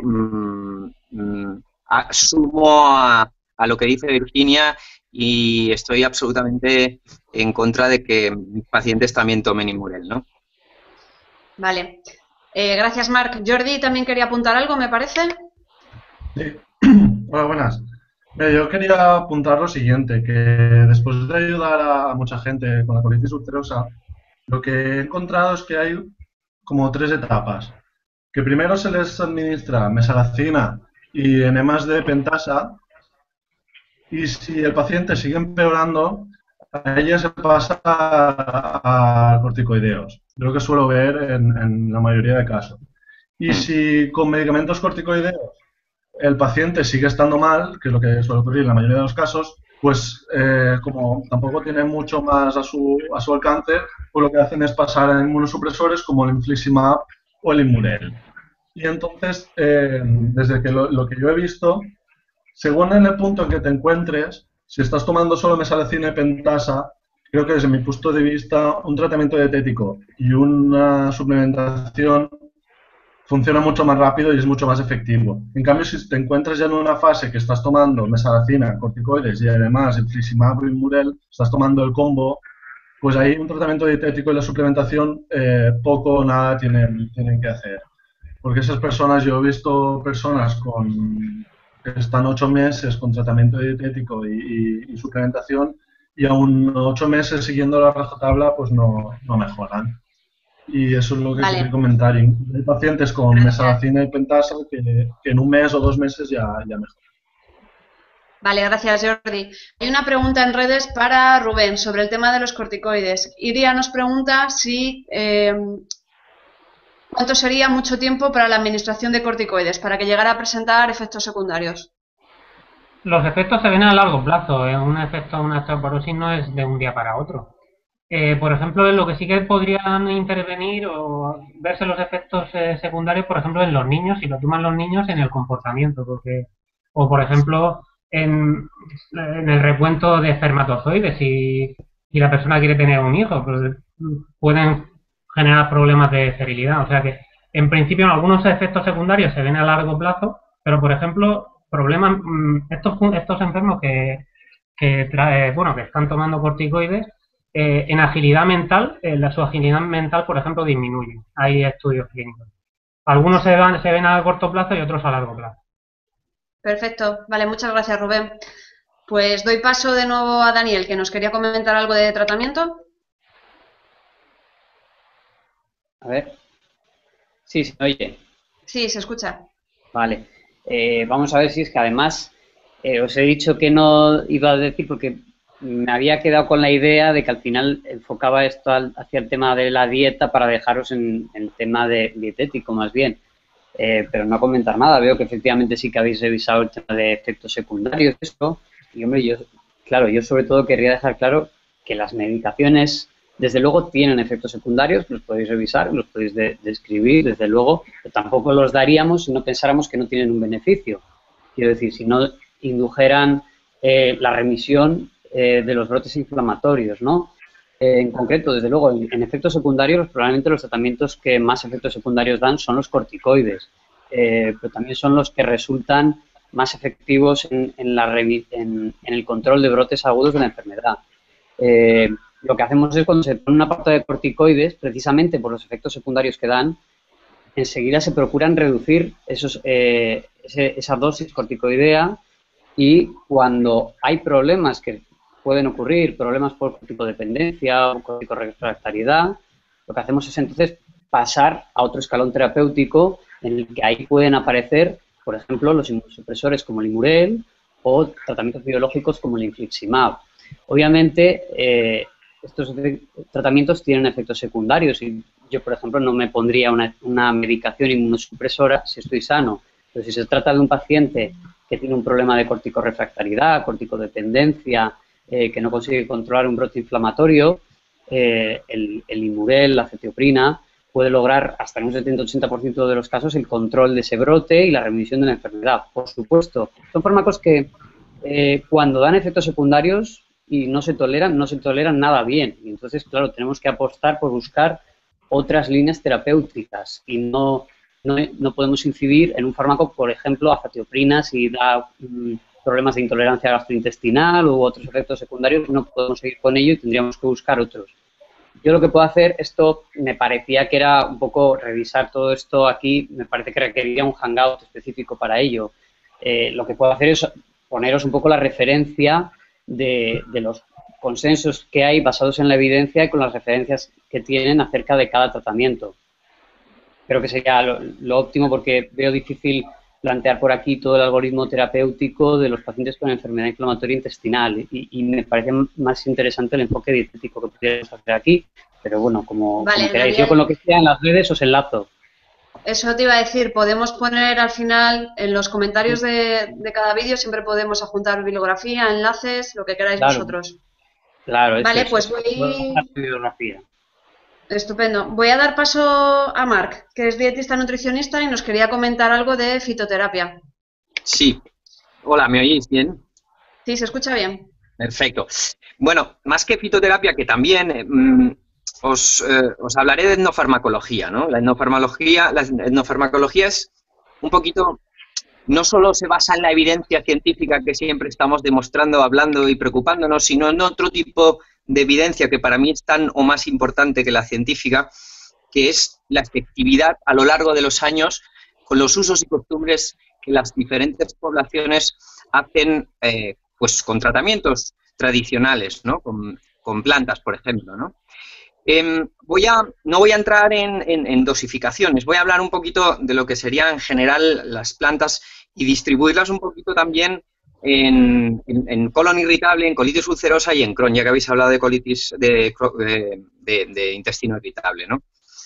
asumo a lo que dice Virginia y estoy absolutamente en contra de que mis pacientes también tomen Inmunel, ¿no? Vale. Gracias, Marc. Jordi también quería apuntar algo, me parece. Sí. Hola, buenas. Yo quería apuntar lo siguiente, que después de ayudar a mucha gente con la colitis ulcerosa, lo que he encontrado es que hay como 3 etapas. Que primero se les administra mesalazina y enemas de pentasa, y si el paciente sigue empeorando, a ella se pasa a corticoideos. Yo lo que suelo ver en la mayoría de casos. Y si con medicamentos corticoideos el paciente sigue estando mal, que es lo que suele ocurrir en la mayoría de los casos, pues como tampoco tiene mucho más a su alcance, pues lo que hacen es pasar a inmunosupresores como el infliximab o el Inmunel. Y entonces, desde que lo que yo he visto, según en el punto en que te encuentres, si estás tomando solo mesalazina y pentasa, creo que desde mi punto de vista un tratamiento dietético y una suplementación funciona mucho más rápido y es mucho más efectivo. En cambio, si te encuentras ya en una fase que estás tomando mesalazina, corticoides y además infliximab o Inmunel, estás tomando el combo, pues ahí un tratamiento dietético y la suplementación poco o nada tienen que hacer. Porque esas personas, yo he visto personas que están 8 meses con tratamiento dietético y suplementación y aún 8 meses siguiendo la rajatabla pues no mejoran. Y eso es lo que quería comentar. Y hay pacientes con mesalazina y pentasa que en 1 mes o 2 meses ya mejoran. Vale, gracias, Jordi. Hay una pregunta en redes para Rubén sobre el tema de los corticoides. Iria nos pregunta si cuánto sería mucho tiempo para la administración de corticoides para que llegara a presentar efectos secundarios. Los efectos se ven a largo plazo. Un efecto de una osteoporosis no es de un día para otro. Por ejemplo, en lo que sí que podrían intervenir o verse los efectos secundarios, por ejemplo, en los niños, si lo toman los niños, en el comportamiento, o por ejemplo, en el recuento de espermatozoides, si la persona quiere tener un hijo, pues pueden generar problemas de esterilidad. O sea que, en principio, algunos efectos secundarios se ven a largo plazo, pero, por ejemplo, problemas, estos enfermos que están tomando corticoides, en agilidad mental, su agilidad mental, por ejemplo, disminuye. Hay estudios clínicos. Algunos se ven a corto plazo y otros a largo plazo. Perfecto. Vale, muchas gracias, Rubén. Pues doy paso de nuevo a Daniel, que nos quería comentar algo de tratamiento. A ver. Sí, se oye. Sí, se escucha. Vale. Vamos a ver si es que además os he dicho que no iba a decir porque me había quedado con la idea de que al final enfocaba esto hacia el tema de la dieta para dejaros en tema de dietético más bien, pero no comentar nada. Veo que efectivamente sí que habéis revisado el tema de efectos secundarios, esto, y hombre, yo sobre todo querría dejar claro que las medicaciones desde luego tienen efectos secundarios, los podéis revisar, los podéis describir, desde luego, pero tampoco los daríamos si no pensáramos que no tienen un beneficio. Quiero decir, si no indujeran la remisión de los brotes inflamatorios, ¿no? En concreto, desde luego, en efectos secundarios, probablemente los tratamientos que más efectos secundarios dan son los corticoides, pero también son los que resultan más efectivos en el control de brotes agudos de la enfermedad. Lo que hacemos es cuando se pone una pauta de corticoides, precisamente por los efectos secundarios que dan, enseguida se procuran reducir esa dosis corticoidea y cuando hay problemas que pueden ocurrir, problemas por corticodependencia o corticorefractariedad, lo que hacemos es entonces pasar a otro escalón terapéutico en el que ahí pueden aparecer, por ejemplo, los inmunosupresores como el Limurel o tratamientos biológicos como el infliximab. Obviamente, estos tratamientos tienen efectos secundarios y yo, por ejemplo, no me pondría una medicación inmunosupresora si estoy sano. Pero si se trata de un paciente que tiene un problema de corticorefractariedad, corticodependencia, que no consigue controlar un brote inflamatorio, el Limurel, la cetioprina, puede lograr hasta en un 70-80% de los casos el control de ese brote y la remisión de la enfermedad. Por supuesto, son fármacos que cuando dan efectos secundarios y no se toleran nada bien. Y entonces, claro, tenemos que apostar por buscar otras líneas terapéuticas y no podemos incidir en un fármaco, por ejemplo, azatioprina, si da problemas de intolerancia gastrointestinal u otros efectos secundarios, no podemos seguir con ello y tendríamos que buscar otros. Yo lo que puedo hacer, esto me parecía que era un poco revisar todo esto aquí, me parece que requeriría un hangout específico para ello. Lo que puedo hacer es poneros un poco la referencia de los consensos que hay basados en la evidencia y con las referencias que tienen acerca de cada tratamiento. Creo que sería lo óptimo porque veo difícil plantear por aquí todo el algoritmo terapéutico de los pacientes con enfermedad inflamatoria intestinal y me parece más interesante el enfoque dietético que podríamos hacer aquí, pero bueno, como queráis. Daniel, yo con lo que sea en las redes os enlazo. Eso te iba a decir, podemos poner al final en los comentarios de cada vídeo, siempre podemos adjuntar bibliografía, enlaces, lo que queráis vosotros. Claro, vale, pues voy... Estupendo. Voy a dar paso a Marc, que es dietista nutricionista y nos quería comentar algo de fitoterapia. Sí. Hola, ¿me oís bien? Sí, se escucha bien. Perfecto. Bueno, más que fitoterapia, que también os hablaré de etnofarmacología, ¿no? La etnofarmacología es un poquito... No solo se basa en la evidencia científica que siempre estamos demostrando, hablando y preocupándonos, sino en otro tipo de evidencia que para mí es tan o más importante que la científica, que es la efectividad a lo largo de los años con los usos y costumbres que las diferentes poblaciones hacen pues con tratamientos tradicionales, ¿no? Con plantas, por ejemplo, ¿no? No voy a entrar en dosificaciones, voy a hablar un poquito de lo que serían en general las plantas y distribuirlas un poquito también en colon irritable, en colitis ulcerosa y en Crohn, ya que habéis hablado de colitis de intestino irritable, ¿no?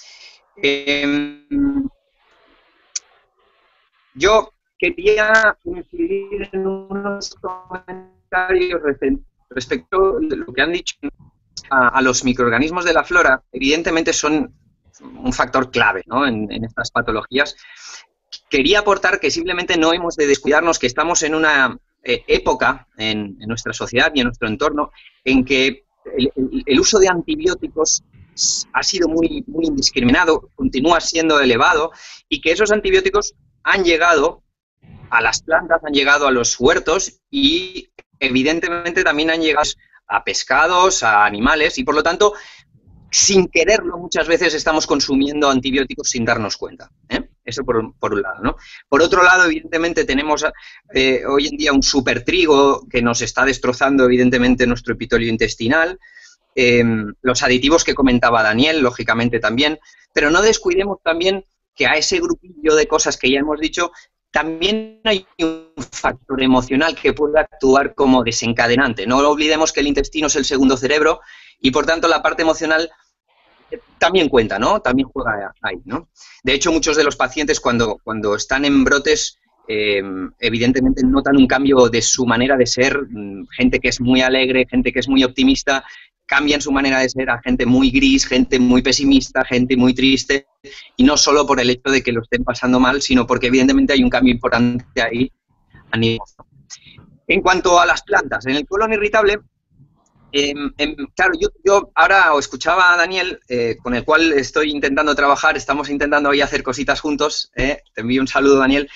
Yo quería incidir en unos comentarios respecto de lo que han dicho a los microorganismos de la flora. Evidentemente son un factor clave, ¿no? en estas patologías. Quería aportar que simplemente no hemos de descuidarnos, que estamos en una época en nuestra sociedad y en nuestro entorno en que el uso de antibióticos ha sido muy indiscriminado, continúa siendo elevado, y que esos antibióticos han llegado a las plantas, han llegado a los huertos y evidentemente también han llegado a pescados, a animales, y por lo tanto, sin quererlo, muchas veces estamos consumiendo antibióticos sin darnos cuenta, ¿eh? Eso por un lado, ¿no? Por otro lado, evidentemente, tenemos hoy en día un supertrigo que nos está destrozando, evidentemente, nuestro epitelio intestinal, los aditivos que comentaba Daniel, lógicamente también, pero no descuidemos también que a ese grupillo de cosas que ya hemos dicho, también hay un factor emocional que puede actuar como desencadenante. No olvidemos que el intestino es el segundo cerebro y, por tanto, la parte emocional también cuenta, ¿no? También juega ahí, ¿no? De hecho, muchos de los pacientes cuando están en brotes, evidentemente notan un cambio de su manera de ser, gente que es muy alegre, gente que es muy optimista, cambian su manera de ser a gente muy gris, gente muy pesimista, gente muy triste, y no solo por el hecho de que lo estén pasando mal, sino porque evidentemente hay un cambio importante ahí a nivel. En cuanto a las plantas, en el colon irritable, claro, yo ahora os escuchaba a Daniel, con el cual estoy intentando trabajar, estamos intentando ahí hacer cositas juntos, te envío un saludo, Daniel.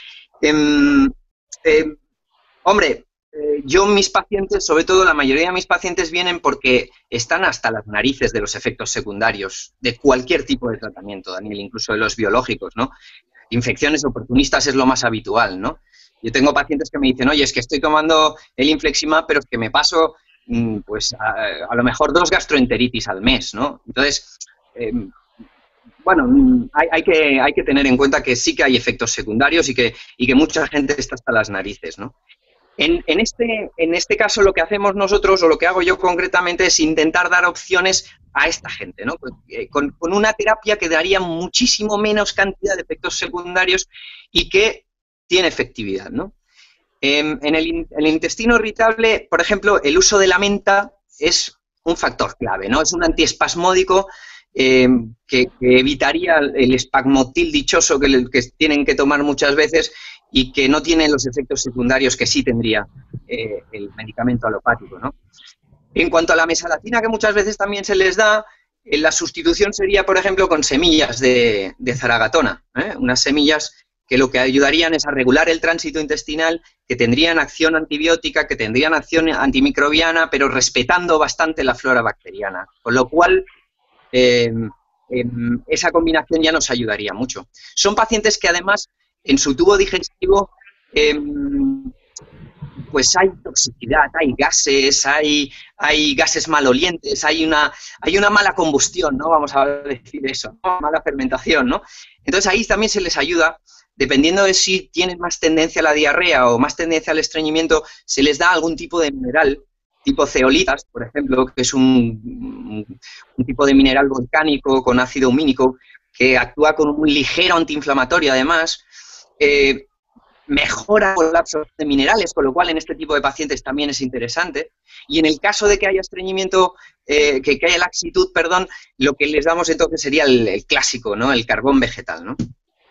Hombre, yo mis pacientes, sobre todo la mayoría de mis pacientes vienen porque están hasta las narices de los efectos secundarios de cualquier tipo de tratamiento, Daniel, incluso de los biológicos, ¿no? Infecciones oportunistas es lo más habitual, ¿no? Yo tengo pacientes que me dicen, oye, es que estoy tomando el Infleximab, pero es que me paso, pues, a lo mejor 2 gastroenteritis al mes, ¿no? Entonces, bueno, hay que tener en cuenta que sí que hay efectos secundarios y que mucha gente está hasta las narices, ¿no? En este caso lo que hacemos nosotros, o lo que hago yo concretamente, es intentar dar opciones a esta gente, ¿no? Con una terapia que daría muchísimo menos cantidad de efectos secundarios y que tiene efectividad, ¿no? En el intestino irritable, por ejemplo, el uso de la menta es un factor clave, ¿no? Es un antiespasmódico que evitaría el espagmotil dichoso que tienen que tomar muchas veces y que no tiene los efectos secundarios que sí tendría el medicamento alopático, ¿no? En cuanto a la mesalazina, que muchas veces también se les da, la sustitución sería, por ejemplo, con semillas de zaragatona, unas semillas que lo que ayudarían es a regular el tránsito intestinal, que tendrían acción antibiótica, que tendrían acción antimicrobiana, pero respetando bastante la flora bacteriana, con lo cual esa combinación ya nos ayudaría mucho. Son pacientes que además en su tubo digestivo pues hay toxicidad, hay gases, hay gases malolientes, hay una mala combustión, ¿no? Vamos a decir eso, ¿no? Mala fermentación, ¿no? Entonces ahí también se les ayuda, dependiendo de si tienen más tendencia a la diarrea o más tendencia al estreñimiento, se les da algún tipo de mineral, tipo zeolitas, por ejemplo, que es un tipo de mineral volcánico con ácido humínico, que actúa con un ligero antiinflamatorio además, mejora el colapso de minerales, con lo cual en este tipo de pacientes también es interesante. Y en el caso de que haya estreñimiento, que haya laxitud, perdón, lo que les damos entonces sería el clásico, ¿no? El carbón vegetal, ¿no?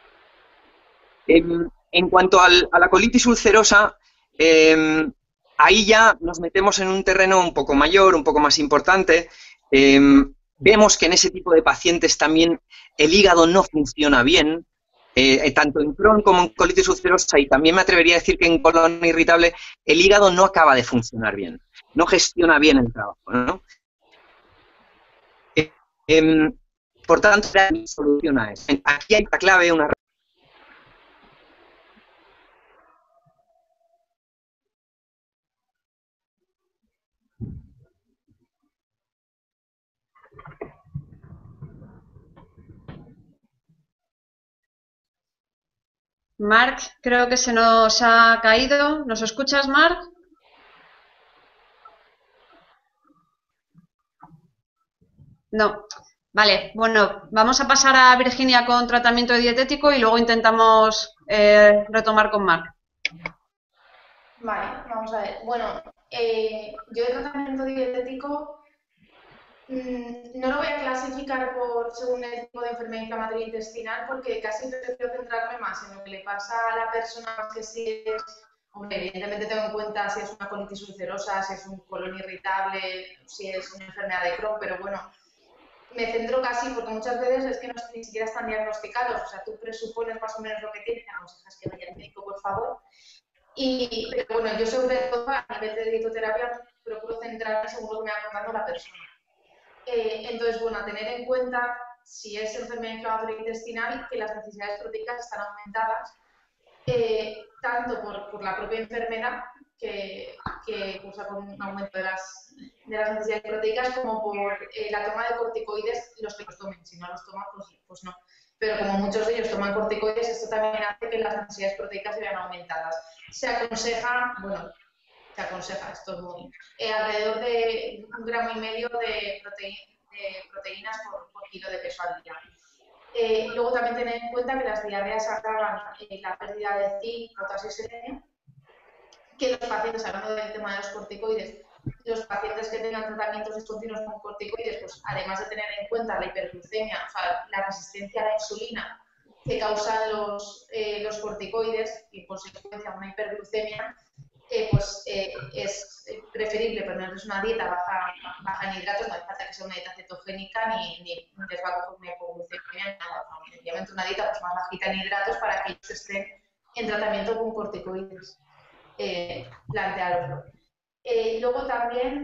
En cuanto a la colitis ulcerosa, ahí ya nos metemos en un terreno un poco mayor, un poco más importante. Vemos que en ese tipo de pacientes también el hígado no funciona bien, tanto en Crohn como en colitis ulcerosa, y también me atrevería a decir que en colon irritable, el hígado no acaba de funcionar bien, no gestiona bien el trabajo, ¿no? Por tanto, la solución a eso. Aquí hay la clave, una... Marc, creo que se nos ha caído. ¿Nos escuchas, Marc? No. Vale, bueno, vamos a pasar a Virginia con tratamiento dietético y luego intentamos retomar con Marc. Vale, vamos a ver. Bueno, yo de tratamiento dietético no lo voy a clasificar según el tipo de enfermedad inflamatoria intestinal porque casi prefiero centrarme más en lo que le pasa a la persona más que si es, hombre, evidentemente tengo en cuenta si es una colitis ulcerosa, si es un colon irritable, si es una enfermedad de Crohn, pero bueno, me centro casi porque muchas veces es que ni siquiera están diagnosticados, o sea, tú presupones más o menos lo que tienes, aconsejas que vaya al médico, por favor. Pero bueno, yo sobre todo a nivel de dietoterapia procuro centrarme según lo que me va contando la persona. Entonces, bueno, a tener en cuenta si es enfermedad inflamatoria intestinal, que las necesidades proteicas están aumentadas, tanto por la propia enfermedad, que cursa con un aumento de las necesidades proteicas, como por la toma de corticoides, los que los tomen. Si no los toman, pues no. Pero como muchos de ellos toman corticoides, esto también hace que las necesidades proteicas se vean aumentadas. Se aconseja, bueno, esto es muy, alrededor de 1,5 gramos de proteínas por kilo de peso al día. Luego también tener en cuenta que las diarreas agravan la pérdida de zinc, potasio y selenio, que los pacientes, hablando del tema de los corticoides, los pacientes que tengan tratamientos discontinuos con corticoides, pues además de tener en cuenta la hiperglucemia, o sea, la resistencia a la insulina que causan los corticoides y por consecuencia una hiperglucemia, pues es preferible ponerles una dieta baja en hidratos, no hace falta que sea una dieta cetogénica ni les va a coger una hipoglucemia ni nada, obviamente una dieta pues, más bajita en hidratos para que ellos estén en tratamiento con corticoides, planteároslo. Luego también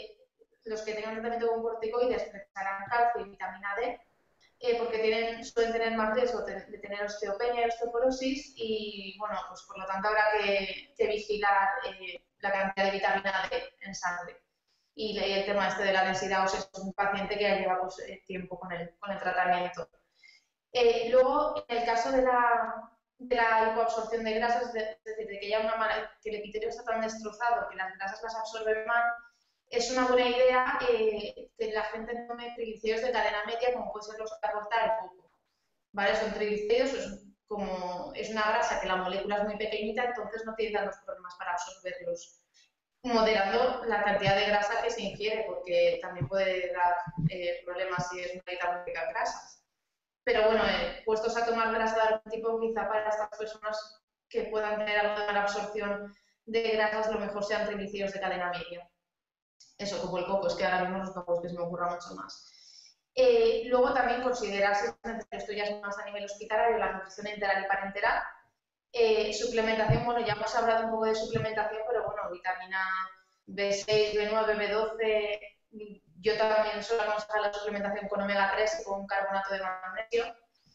los que tengan tratamiento con corticoides precisarán calcio y vitamina D, porque suelen tener más riesgo de tener osteopenia y osteoporosis y, bueno, pues por lo tanto habrá que vigilar la cantidad de vitamina D en sangre. Y el tema de la densidad ósea es un paciente que ya lleva pues, tiempo con el tratamiento. Luego, en el caso de la hipoabsorción de grasas, es decir, de que, que el epitelio está tan destrozado que las grasas las absorben mal, es una buena idea que la gente tome triglicéridos de cadena media, como puede ser los que aporta el coco. ¿Vale? Son triglicéridos, es una grasa que la molécula es muy pequeñita, entonces no tiene tantos problemas para absorberlos, moderando la cantidad de grasa que se ingiere, porque también puede dar problemas si es una dieta muy rica en grasas. Pero bueno, puestos a tomar grasa de algún tipo, quizá para estas personas que puedan tener algo de mala absorción de grasas, lo mejor sean triglicéridos de cadena media. Eso, como el coco, es que ahora mismo los cocos que se me ocurra mucho más. Luego también considerarse, esto ya es más a nivel hospitalario, la nutrición enteral y parenteral. Suplementación, bueno, ya hemos hablado un poco de suplementación, pero bueno, vitamina B6, B9, B12, yo también suelo aconsejar la suplementación con omega 3 y con carbonato de magnesio.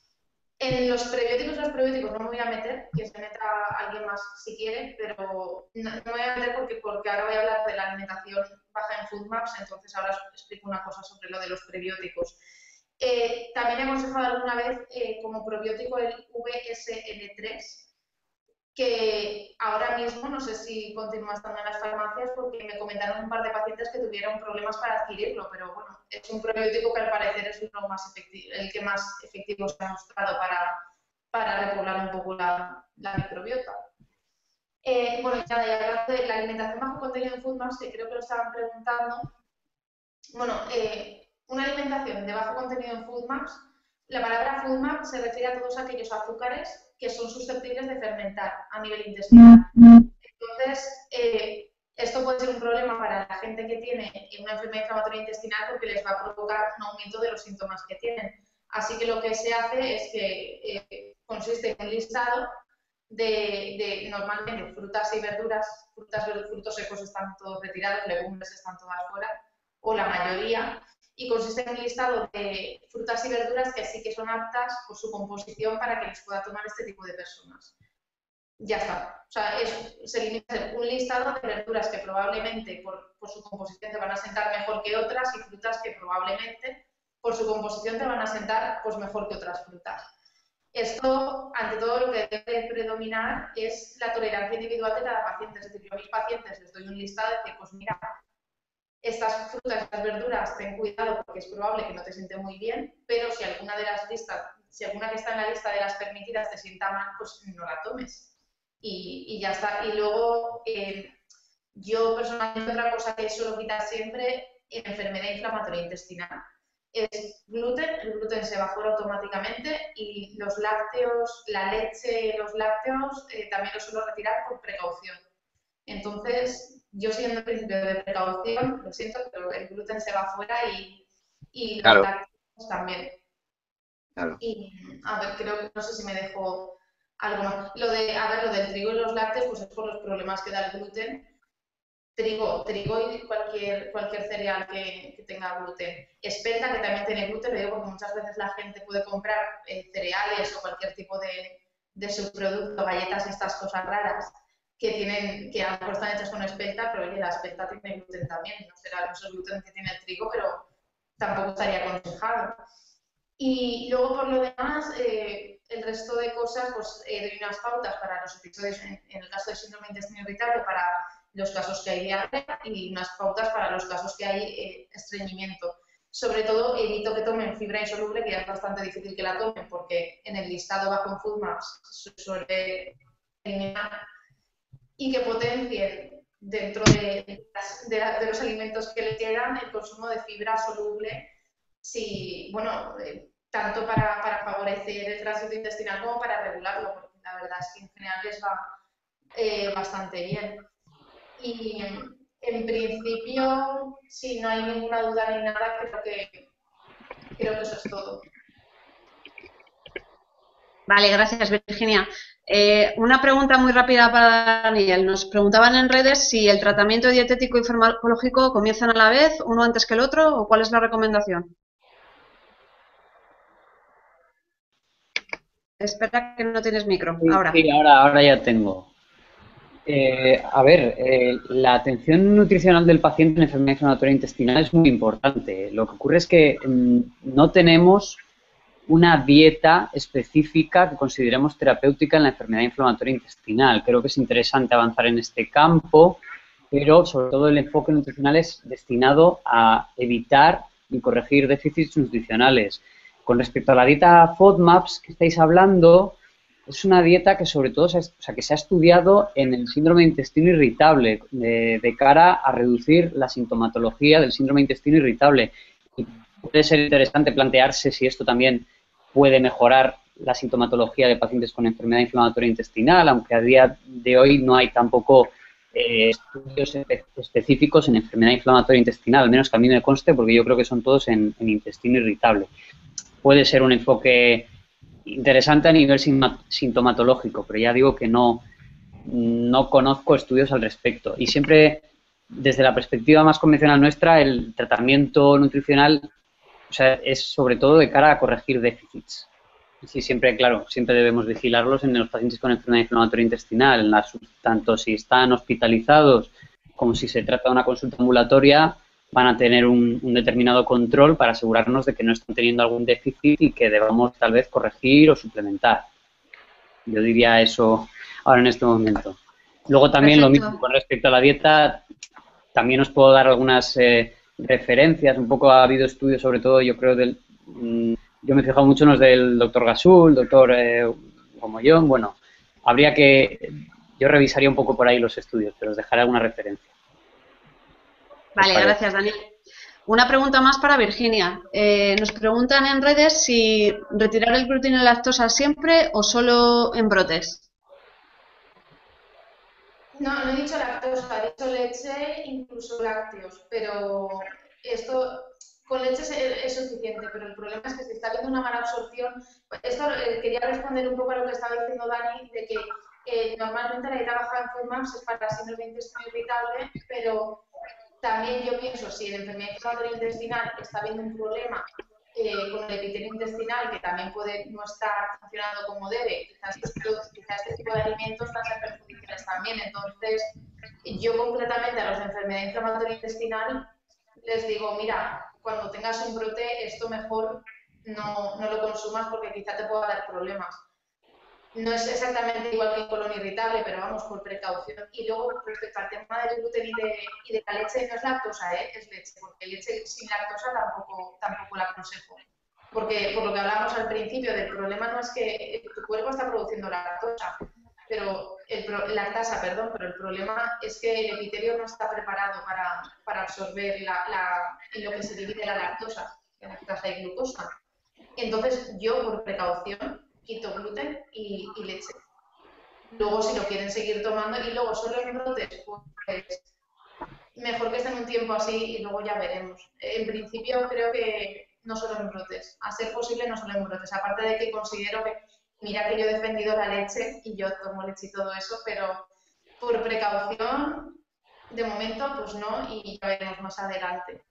En los prebióticos no me voy a meter, que se meta alguien más si quiere, pero no me voy a meter porque ahora voy a hablar de la alimentación baja en FoodMaps, entonces ahora os explico una cosa sobre lo de los prebióticos. También he aconsejado alguna vez como probiótico el VSL3, que ahora mismo no sé si continúa estando en las farmacias porque me comentaron un par de pacientes que tuvieron problemas para adquirirlo, pero bueno, es un probiótico que al parecer es uno más efectivo, el que más efectivo se ha mostrado para repoblar un poco la microbiota. Bueno, ya hablando de la alimentación bajo contenido en FoodMaps, que creo que lo estaban preguntando. Bueno, una alimentación de bajo contenido en FoodMaps, la palabra FoodMap se refiere a todos aquellos azúcares que son susceptibles de fermentar a nivel intestinal. Entonces, esto puede ser un problema para la gente que tiene una enfermedad inflamatoria intestinal porque les va a provocar un aumento de los síntomas que tienen. Así que lo que se hace es que consiste en un listado de normalmente frutas y verduras, frutos secos están todos retirados, legumbres están todas fuera, o la mayoría, y consiste en un listado de frutas y verduras que sí que son aptas por su composición para que les pueda tomar este tipo de personas. Ya está. O sea, se limita a un listado de verduras que probablemente por su composición te van a sentar mejor que otras y frutas que probablemente por su composición te van a sentar pues, mejor que otras frutas. Esto, ante todo, lo que debe predominar es la tolerancia individual de cada paciente. Es decir, yo a mis pacientes les doy un listado de decir, pues mira, estas frutas, estas verduras, ten cuidado porque es probable que no te siente muy bien, pero si alguna de las listas, si alguna que está en la lista de las permitidas te sienta mal, pues no la tomes. Y ya está. Y luego, yo personalmente otra cosa que suelo quitar siempre en enfermedad inflamatoria intestinal es gluten. El gluten se va fuera automáticamente y los lácteos, la leche, los lácteos también los suelo retirar por precaución. Entonces, yo siguiendo el principio de precaución, lo siento, pero el gluten se va fuera y los lácteos también. Claro. Y, a ver, creo que no sé si me dejo algo más. Lo del trigo y los lácteos, pues es por los problemas que da el gluten. Trigo y cualquier cereal que tenga gluten. Espelta, que también tiene gluten, lo digo porque muchas veces la gente puede comprar cereales o cualquier tipo de subproducto, galletas y estas cosas raras que a lo mejor están hechas con espelta, pero oye, la espelta tiene gluten también, no será el gluten que tiene el trigo, pero tampoco estaría aconsejado. Y luego, por lo demás, el resto de cosas, pues doy unas pautas para los episodios, en el caso de síndrome de intestino irritable, para los casos que hay diarrea y unas pautas para los casos que hay estreñimiento. Sobre todo, evito que tomen fibra insoluble, que ya es bastante difícil que la tomen, porque en el listado bajo en FoodMaps se suele eliminar, y que potencien dentro de los alimentos que le quedan el consumo de fibra soluble, tanto para favorecer el tránsito intestinal como para regularlo, porque la verdad es que en general les va bastante bien. Y en principio, si no hay ninguna duda ni nada, creo que eso es todo. Vale, gracias, Virginia. Una pregunta muy rápida para Daniel. Nos preguntaban en redes si el tratamiento dietético y farmacológico comienzan a la vez, uno antes que el otro, o cuál es la recomendación. Espera que no tienes micro. Ahora. Sí, ahora ya tengo. La atención nutricional del paciente en enfermedad inflamatoria intestinal es muy importante. Lo que ocurre es que no tenemos una dieta específica que consideremos terapéutica en la enfermedad inflamatoria intestinal. Creo que es interesante avanzar en este campo, pero sobre todo el enfoque nutricional es destinado a evitar y corregir déficits nutricionales. Con respecto a la dieta FODMAPs que estáis hablando, es una dieta que sobre todo que se ha estudiado en el síndrome de intestino irritable de cara a reducir la sintomatología del síndrome de intestino irritable. Y puede ser interesante plantearse si esto también puede mejorar la sintomatología de pacientes con enfermedad inflamatoria intestinal, aunque a día de hoy no hay tampoco estudios específicos en enfermedad inflamatoria intestinal, al menos que a mí me conste, porque yo creo que son todos en intestino irritable. Puede ser un enfoque interesante a nivel sintomatológico, pero ya digo que no conozco estudios al respecto. Y siempre, desde la perspectiva más convencional nuestra, el tratamiento nutricional es sobre todo de cara a corregir déficits. Sí, siempre, claro, siempre debemos vigilarlos en los pacientes con enfermedad inflamatoria intestinal, tanto si están hospitalizados como si se trata de una consulta ambulatoria, van a tener un determinado control para asegurarnos de que no están teniendo algún déficit y que debamos tal vez corregir o suplementar. Yo diría eso ahora en este momento. Luego también lo mismo con respecto a la dieta, también os puedo dar algunas referencias. Un poco ha habido estudios, sobre todo yo creo yo me he fijado mucho en los del doctor Gasul, doctor Gomollón. Bueno, yo revisaría un poco por ahí los estudios, pero os dejaré alguna referencia. Vale, gracias, Daniel. Una pregunta más para Virginia. Nos preguntan en redes si retirar el gluten y la lactosa siempre o solo en brotes. No he dicho lactosa, he dicho leche, incluso lácteos, pero esto con leche es suficiente, pero el problema es que si está habiendo una mala absorción. Esto quería responder un poco a lo que estaba diciendo Dani, de que normalmente la dieta baja en FODMAPs es para síndrome de intestino irritable, pero también yo pienso, si en enfermedad inflamatoria intestinal está habiendo un problema con el epitelio intestinal, que también puede no estar funcionando como debe, quizás este tipo de alimentos van a ser perjudiciales también. Entonces, yo concretamente a los de enfermedad inflamatoria intestinal les digo, mira, cuando tengas un brote, esto mejor no lo consumas porque quizá te pueda dar problemas. No es exactamente igual que el colon irritable, pero vamos, por precaución. Y luego, respecto al tema del gluten y de la leche, no es lactosa, es leche, porque leche sin lactosa tampoco la aconsejo. Porque, por lo que hablábamos al principio, del problema no es que tu cuerpo está produciendo lactosa, pero lactasa, perdón, pero el problema es que el epitelio no está preparado para absorber en lo que se divide la lactosa, en lactasa y glucosa. Entonces, yo, por precaución, quito gluten y leche. Luego, si lo quieren seguir tomando, y luego solo en brotes, pues mejor que estén un tiempo así y luego ya veremos. En principio, creo que no solo en brotes. A ser posible, no solo en brotes. Aparte de que considero que, mira que yo he defendido la leche y yo tomo leche y todo eso, pero por precaución, de momento, pues no, y ya veremos más adelante.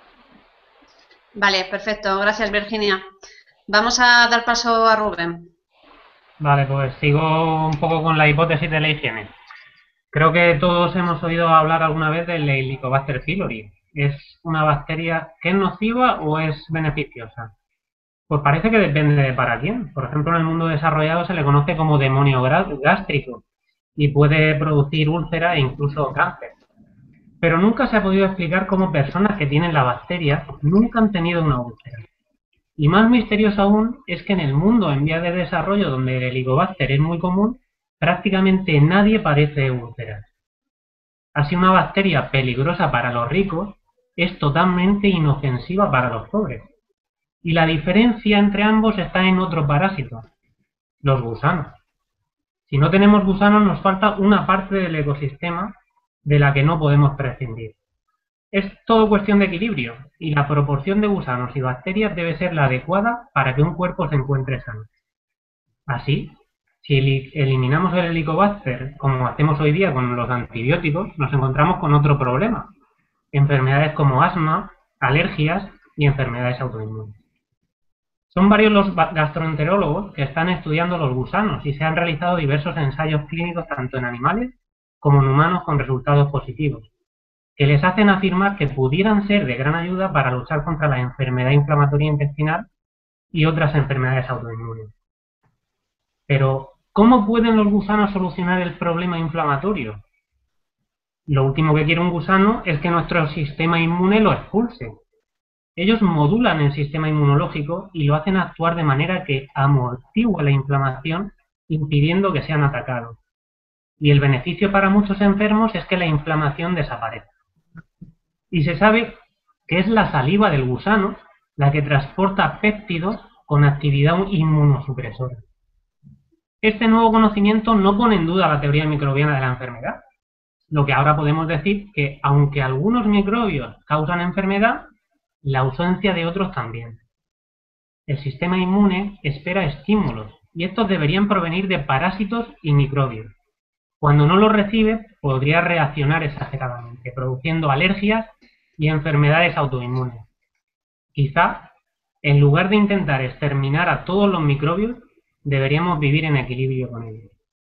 Vale, perfecto. Gracias, Virginia. Vamos a dar paso a Rubén. Vale, pues sigo un poco con la hipótesis de la higiene. Creo que todos hemos oído hablar alguna vez del Helicobacter pylori. ¿Es una bacteria que es nociva o es beneficiosa? Pues parece que depende de para quién. Por ejemplo, en el mundo desarrollado se le conoce como demonio gástrico y puede producir úlcera e incluso cáncer. Pero nunca se ha podido explicar cómo personas que tienen la bacteria nunca han tenido una úlcera. Y más misterioso aún es que en el mundo en vías de desarrollo, donde el Helicobacter es muy común, prácticamente nadie padece úlceras. Así, una bacteria peligrosa para los ricos es totalmente inofensiva para los pobres. Y la diferencia entre ambos está en otro parásito, los gusanos. Si no tenemos gusanos, nos falta una parte del ecosistema de la que no podemos prescindir. Es todo cuestión de equilibrio, y la proporción de gusanos y bacterias debe ser la adecuada para que un cuerpo se encuentre sano. Así, si eliminamos el Helicobacter, como hacemos hoy día con los antibióticos, nos encontramos con otro problema: enfermedades como asma, alergias y enfermedades autoinmunes. Son varios los gastroenterólogos que están estudiando los gusanos y se han realizado diversos ensayos clínicos tanto en animales como en humanos con resultados positivos, que les hacen afirmar que pudieran ser de gran ayuda para luchar contra la enfermedad inflamatoria intestinal y otras enfermedades autoinmunes. Pero, ¿cómo pueden los gusanos solucionar el problema inflamatorio? Lo último que quiere un gusano es que nuestro sistema inmune lo expulse. Ellos modulan el sistema inmunológico y lo hacen actuar de manera que amortigua la inflamación, impidiendo que sean atacados. Y el beneficio para muchos enfermos es que la inflamación desaparece. Y se sabe que es la saliva del gusano la que transporta péptidos con actividad inmunosupresora. Este nuevo conocimiento no pone en duda la teoría microbiana de la enfermedad, lo que ahora podemos decir que, aunque algunos microbios causan enfermedad, la ausencia de otros también. El sistema inmune espera estímulos, y estos deberían provenir de parásitos y microbios. Cuando no los recibe, podría reaccionar exageradamente, produciendo alergias y enfermedades autoinmunes. Quizá, en lugar de intentar exterminar a todos los microbios, deberíamos vivir en equilibrio con ellos.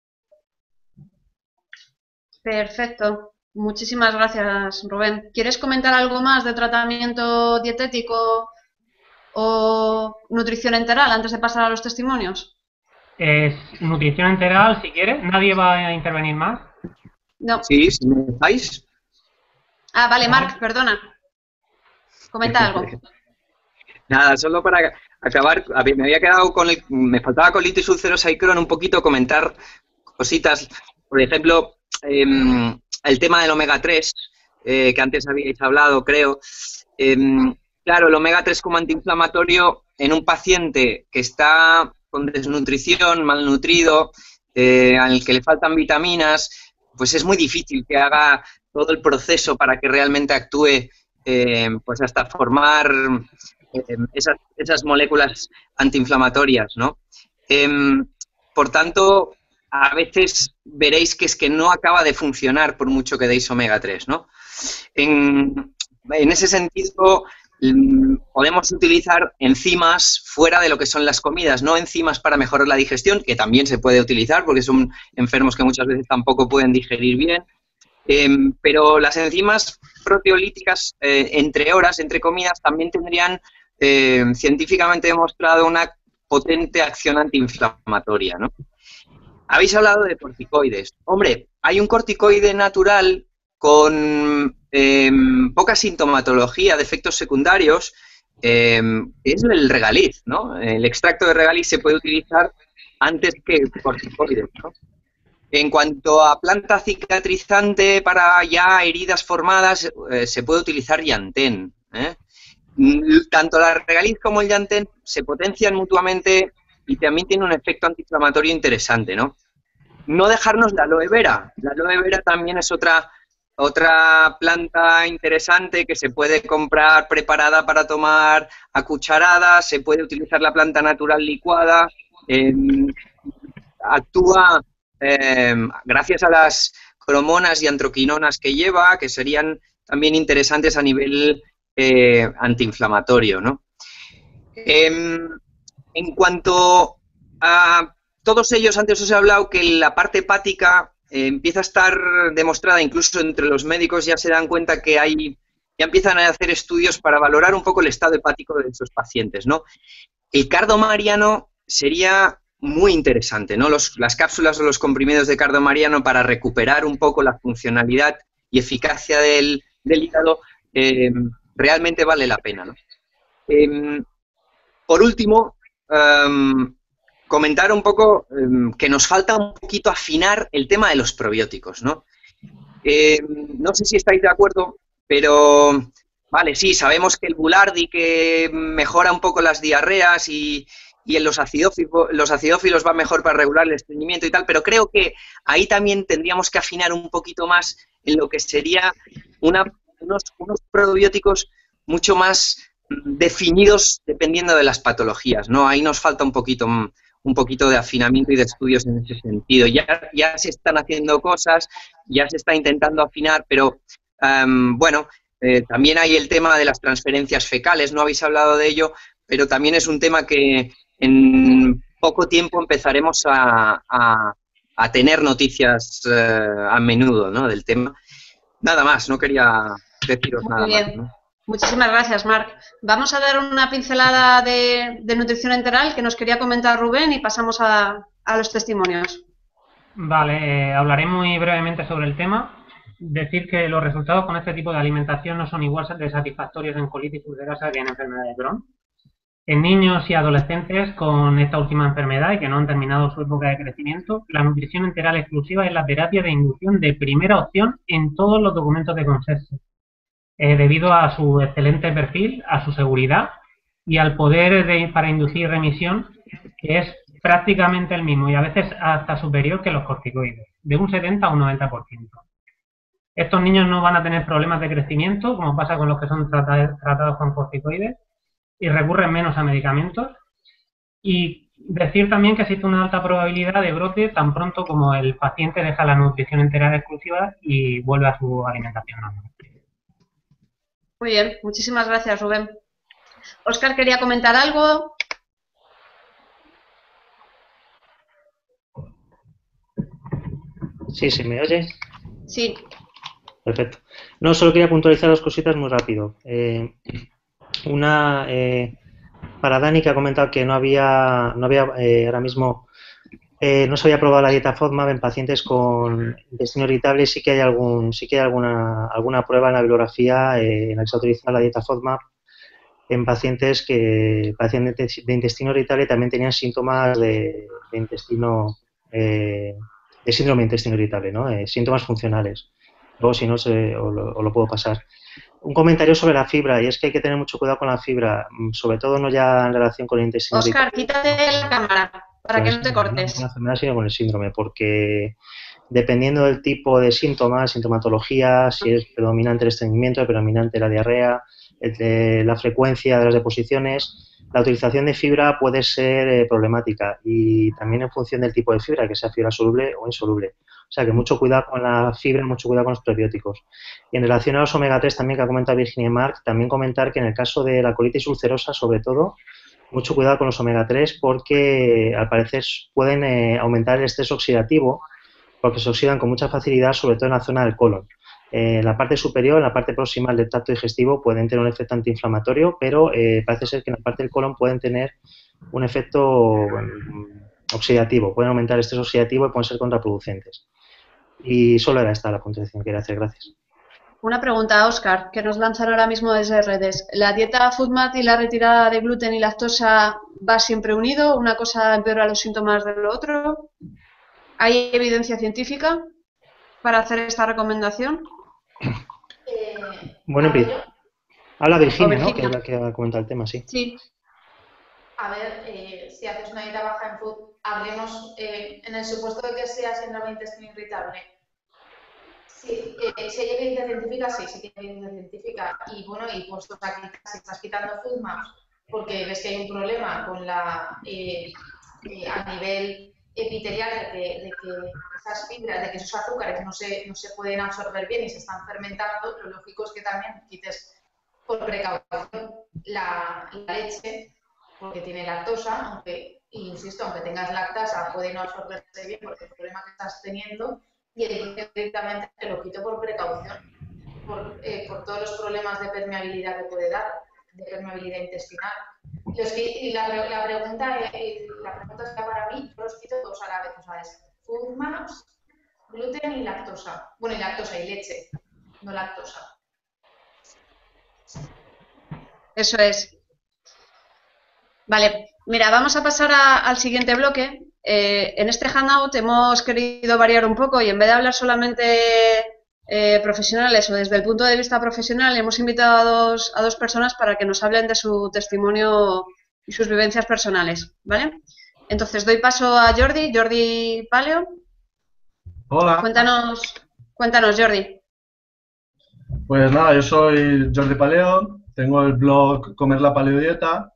Perfecto. Muchísimas gracias, Rubén. ¿Quieres comentar algo más de tratamiento dietético o nutrición enteral antes de pasar a los testimonios? Nutrición enteral, si quieres. ¿Nadie va a intervenir más? No. Sí, si me dejáis. Ah, vale, Marc, perdona. Comenta algo. Nada, solo para acabar, me había quedado me faltaba colitis ulcerosa y Crohn un poquito, comentar cositas. Por ejemplo, el tema del omega 3, que antes habíais hablado, creo. Claro, el omega 3 como antiinflamatorio en un paciente que está con desnutrición, malnutrido, al que le faltan vitaminas, pues es muy difícil que haga todo el proceso para que realmente actúe, pues hasta formar esas moléculas antiinflamatorias, ¿no? Por tanto, a veces veréis que es que no acaba de funcionar por mucho que deis omega 3, ¿no? En ese sentido, podemos utilizar enzimas fuera de lo que son las comidas, no enzimas para mejorar la digestión, que también se puede utilizar porque son enfermos que muchas veces tampoco pueden digerir bien, pero las enzimas proteolíticas entre horas, entre comidas, también tendrían científicamente demostrado una potente acción antiinflamatoria, ¿no? Habéis hablado de corticoides. Hombre, hay un corticoide natural con poca sintomatología de efectos secundarios, es el regaliz, ¿no? El extracto de regaliz se puede utilizar antes que corticoides, ¿no? En cuanto a planta cicatrizante para ya heridas formadas, se puede utilizar llantén, ¿eh? Tanto la regaliz como el llantén se potencian mutuamente y también tiene un efecto antiinflamatorio interesante, ¿no? No dejarnos la aloe vera. La aloe vera también es otra planta interesante que se puede comprar preparada para tomar a cucharadas, se puede utilizar la planta natural licuada, actúa gracias a las cromonas y antroquinonas que lleva, que serían también interesantes a nivel antiinflamatorio, ¿no? En cuanto a todos ellos, antes os he hablado que la parte hepática empieza a estar demostrada, incluso entre los médicos ya se dan cuenta que ya empiezan a hacer estudios para valorar un poco el estado hepático de esos pacientes, ¿no? El cardomariano sería muy interesante, ¿no? Las cápsulas o los comprimidos de cardomariano para recuperar un poco la funcionalidad y eficacia del hígado, realmente vale la pena, ¿no? Por último, comentar un poco que nos falta un poquito afinar el tema de los probióticos, ¿no? No sé si estáis de acuerdo, pero vale, sí, sabemos que el Bulardi que mejora un poco las diarreas y en los acidófilos va mejor para regular el estreñimiento y tal, pero creo que ahí también tendríamos que afinar un poquito más en lo que sería unos probióticos mucho más definidos dependiendo de las patologías, ¿no? Ahí nos falta un poquito de afinamiento y de estudios en ese sentido. Ya se están haciendo cosas, ya se está intentando afinar, pero bueno, también hay el tema de las transferencias fecales, no habéis hablado de ello, pero también es un tema que en poco tiempo empezaremos a tener noticias a menudo, ¿no?, del tema. Nada más, no quería deciros nada más, ¿no? Muchísimas gracias, Marc. Vamos a dar una pincelada de nutrición enteral que nos quería comentar Rubén y pasamos a los testimonios. Vale, hablaré muy brevemente sobre el tema. Decir que los resultados con este tipo de alimentación no son igual de satisfactorios en colitis ulcerosa que en enfermedad de Crohn. En niños y adolescentes con esta última enfermedad y que no han terminado su época de crecimiento, la nutrición enteral exclusiva es la terapia de inducción de primera opción en todos los documentos de consenso. Debido a su excelente perfil, a su seguridad y al poder para inducir remisión, que es prácticamente el mismo y a veces hasta superior que los corticoides, de un 70 a un 90%. Estos niños no van a tener problemas de crecimiento, como pasa con los que son tratados con corticoides, y recurren menos a medicamentos. Y decir también que existe una alta probabilidad de brote tan pronto como el paciente deja la nutrición enteral exclusiva y vuelve a su alimentación normal. Muy bien, muchísimas gracias, Rubén. Óscar quería comentar algo. Sí, ¿se me oye? Sí. Perfecto. No, solo quería puntualizar dos cositas muy rápido. Para Dani, que ha comentado que no había ahora mismo, no se había probado la dieta FODMAP en pacientes con intestino irritable. Sí que hay alguna prueba en la bibliografía en la que se utiliza la dieta FODMAP en pacientes de intestino irritable también tenían síntomas de síndrome de intestino irritable, ¿no? Síntomas funcionales. Luego, si no, os lo puedo pasar. Un comentario sobre la fibra, y es que hay que tener mucho cuidado con la fibra, sobre todo no ya en relación con el intestino irritable. Óscar, quítate la cámara para que no te cortes. No con la enfermedad, sino con el síndrome, porque dependiendo del tipo de síntomas, sintomatología, si es predominante el estreñimiento, predominante la diarrea, la frecuencia de las deposiciones, la utilización de fibra puede ser problemática, y también en función del tipo de fibra, que sea fibra soluble o insoluble. O sea que mucho cuidado con la fibra, mucho cuidado con los probióticos. Y en relación a los omega 3 también, que ha comentado Virginia y Marc, también comentar que en el caso de la colitis ulcerosa, sobre todo, mucho cuidado con los omega 3 porque al parecer pueden aumentar el estrés oxidativo porque se oxidan con mucha facilidad, sobre todo en la zona del colon. En la parte superior, en la parte proximal del tracto digestivo, pueden tener un efecto antiinflamatorio, pero parece ser que en la parte del colon pueden tener un efecto oxidativo, pueden aumentar el estrés oxidativo y pueden ser contraproducentes. Y solo era esta la puntuación que quería hacer, gracias. Una pregunta a Óscar, que nos lanzan ahora mismo desde redes. ¿La dieta FODMAP y la retirada de gluten y lactosa va siempre unido? ¿Una cosa empeora los síntomas de lo otro? ¿Hay evidencia científica para hacer esta recomendación? Bueno, habla Virginia, ¿no? Virginia. Que es la que ha comentado el tema, sí. Sí. A ver, si haces una dieta baja en food, hablemos en el supuesto de que sea síndrome de intestino irritable. Sí, si hay evidencia científica, sí que hay evidencia científica. Y bueno, y puessto si estás quitando FODMAPs porque ves que hay un problema con a nivel epitelial de que esas fibras, de que esos azúcares no se pueden absorber bien y se están fermentando, lo lógico es que también quites por precaución la leche, porque tiene lactosa, aunque, insisto, aunque tengas lactasa, puede no absorberse bien porque el problema que estás teniendo, y el gluten directamente te lo quito por precaución, por todos los problemas de permeabilidad que puede dar, de permeabilidad intestinal. Y la pregunta está para mí, yo los quito todos a la vez, o sea, es FODMAPs, gluten y lactosa. Bueno, y lactosa y leche, no lactosa. Eso es. Vale, mira, vamos a pasar al siguiente bloque. En este Hangout hemos querido variar un poco y en vez de hablar solamente profesionales o desde el punto de vista profesional, hemos invitado a dos personas para que nos hablen de su testimonio y sus vivencias personales, ¿vale? Entonces doy paso a Jordi Paleo. Hola. Cuéntanos, Jordi. Pues nada, yo soy Jordi Paleo, tengo el blog Comer la Paleodieta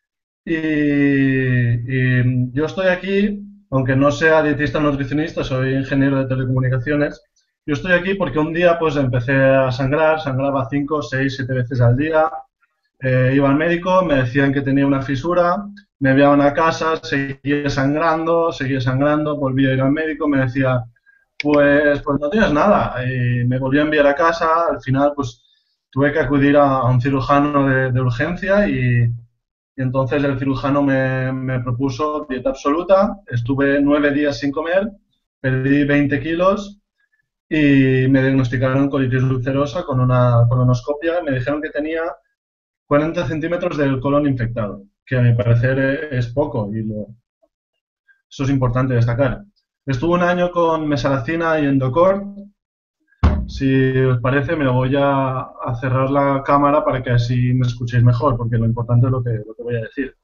y yo estoy aquí, aunque no sea dietista o nutricionista, soy ingeniero de telecomunicaciones. Yo estoy aquí porque un día pues empecé a sangraba 5, 6, 7 veces al día. Iba al médico, me decían que tenía una fisura, me enviaban a casa, seguía sangrando, volvía a ir al médico, me decía, pues no tienes nada. Y me volví a enviar a casa, al final pues tuve que acudir a un cirujano de urgencia y entonces el cirujano me propuso dieta absoluta, estuve 9 días sin comer, perdí 20 kilos y me diagnosticaron colitis ulcerosa con una colonoscopia. Me dijeron que tenía 40 centímetros del colon infectado, que a mi parecer es poco y eso es importante destacar. Estuve un año con mesalazina y Endocort. Si os parece, me voy a cerrar la cámara para que así me escuchéis mejor, porque lo importante es lo que voy a decir.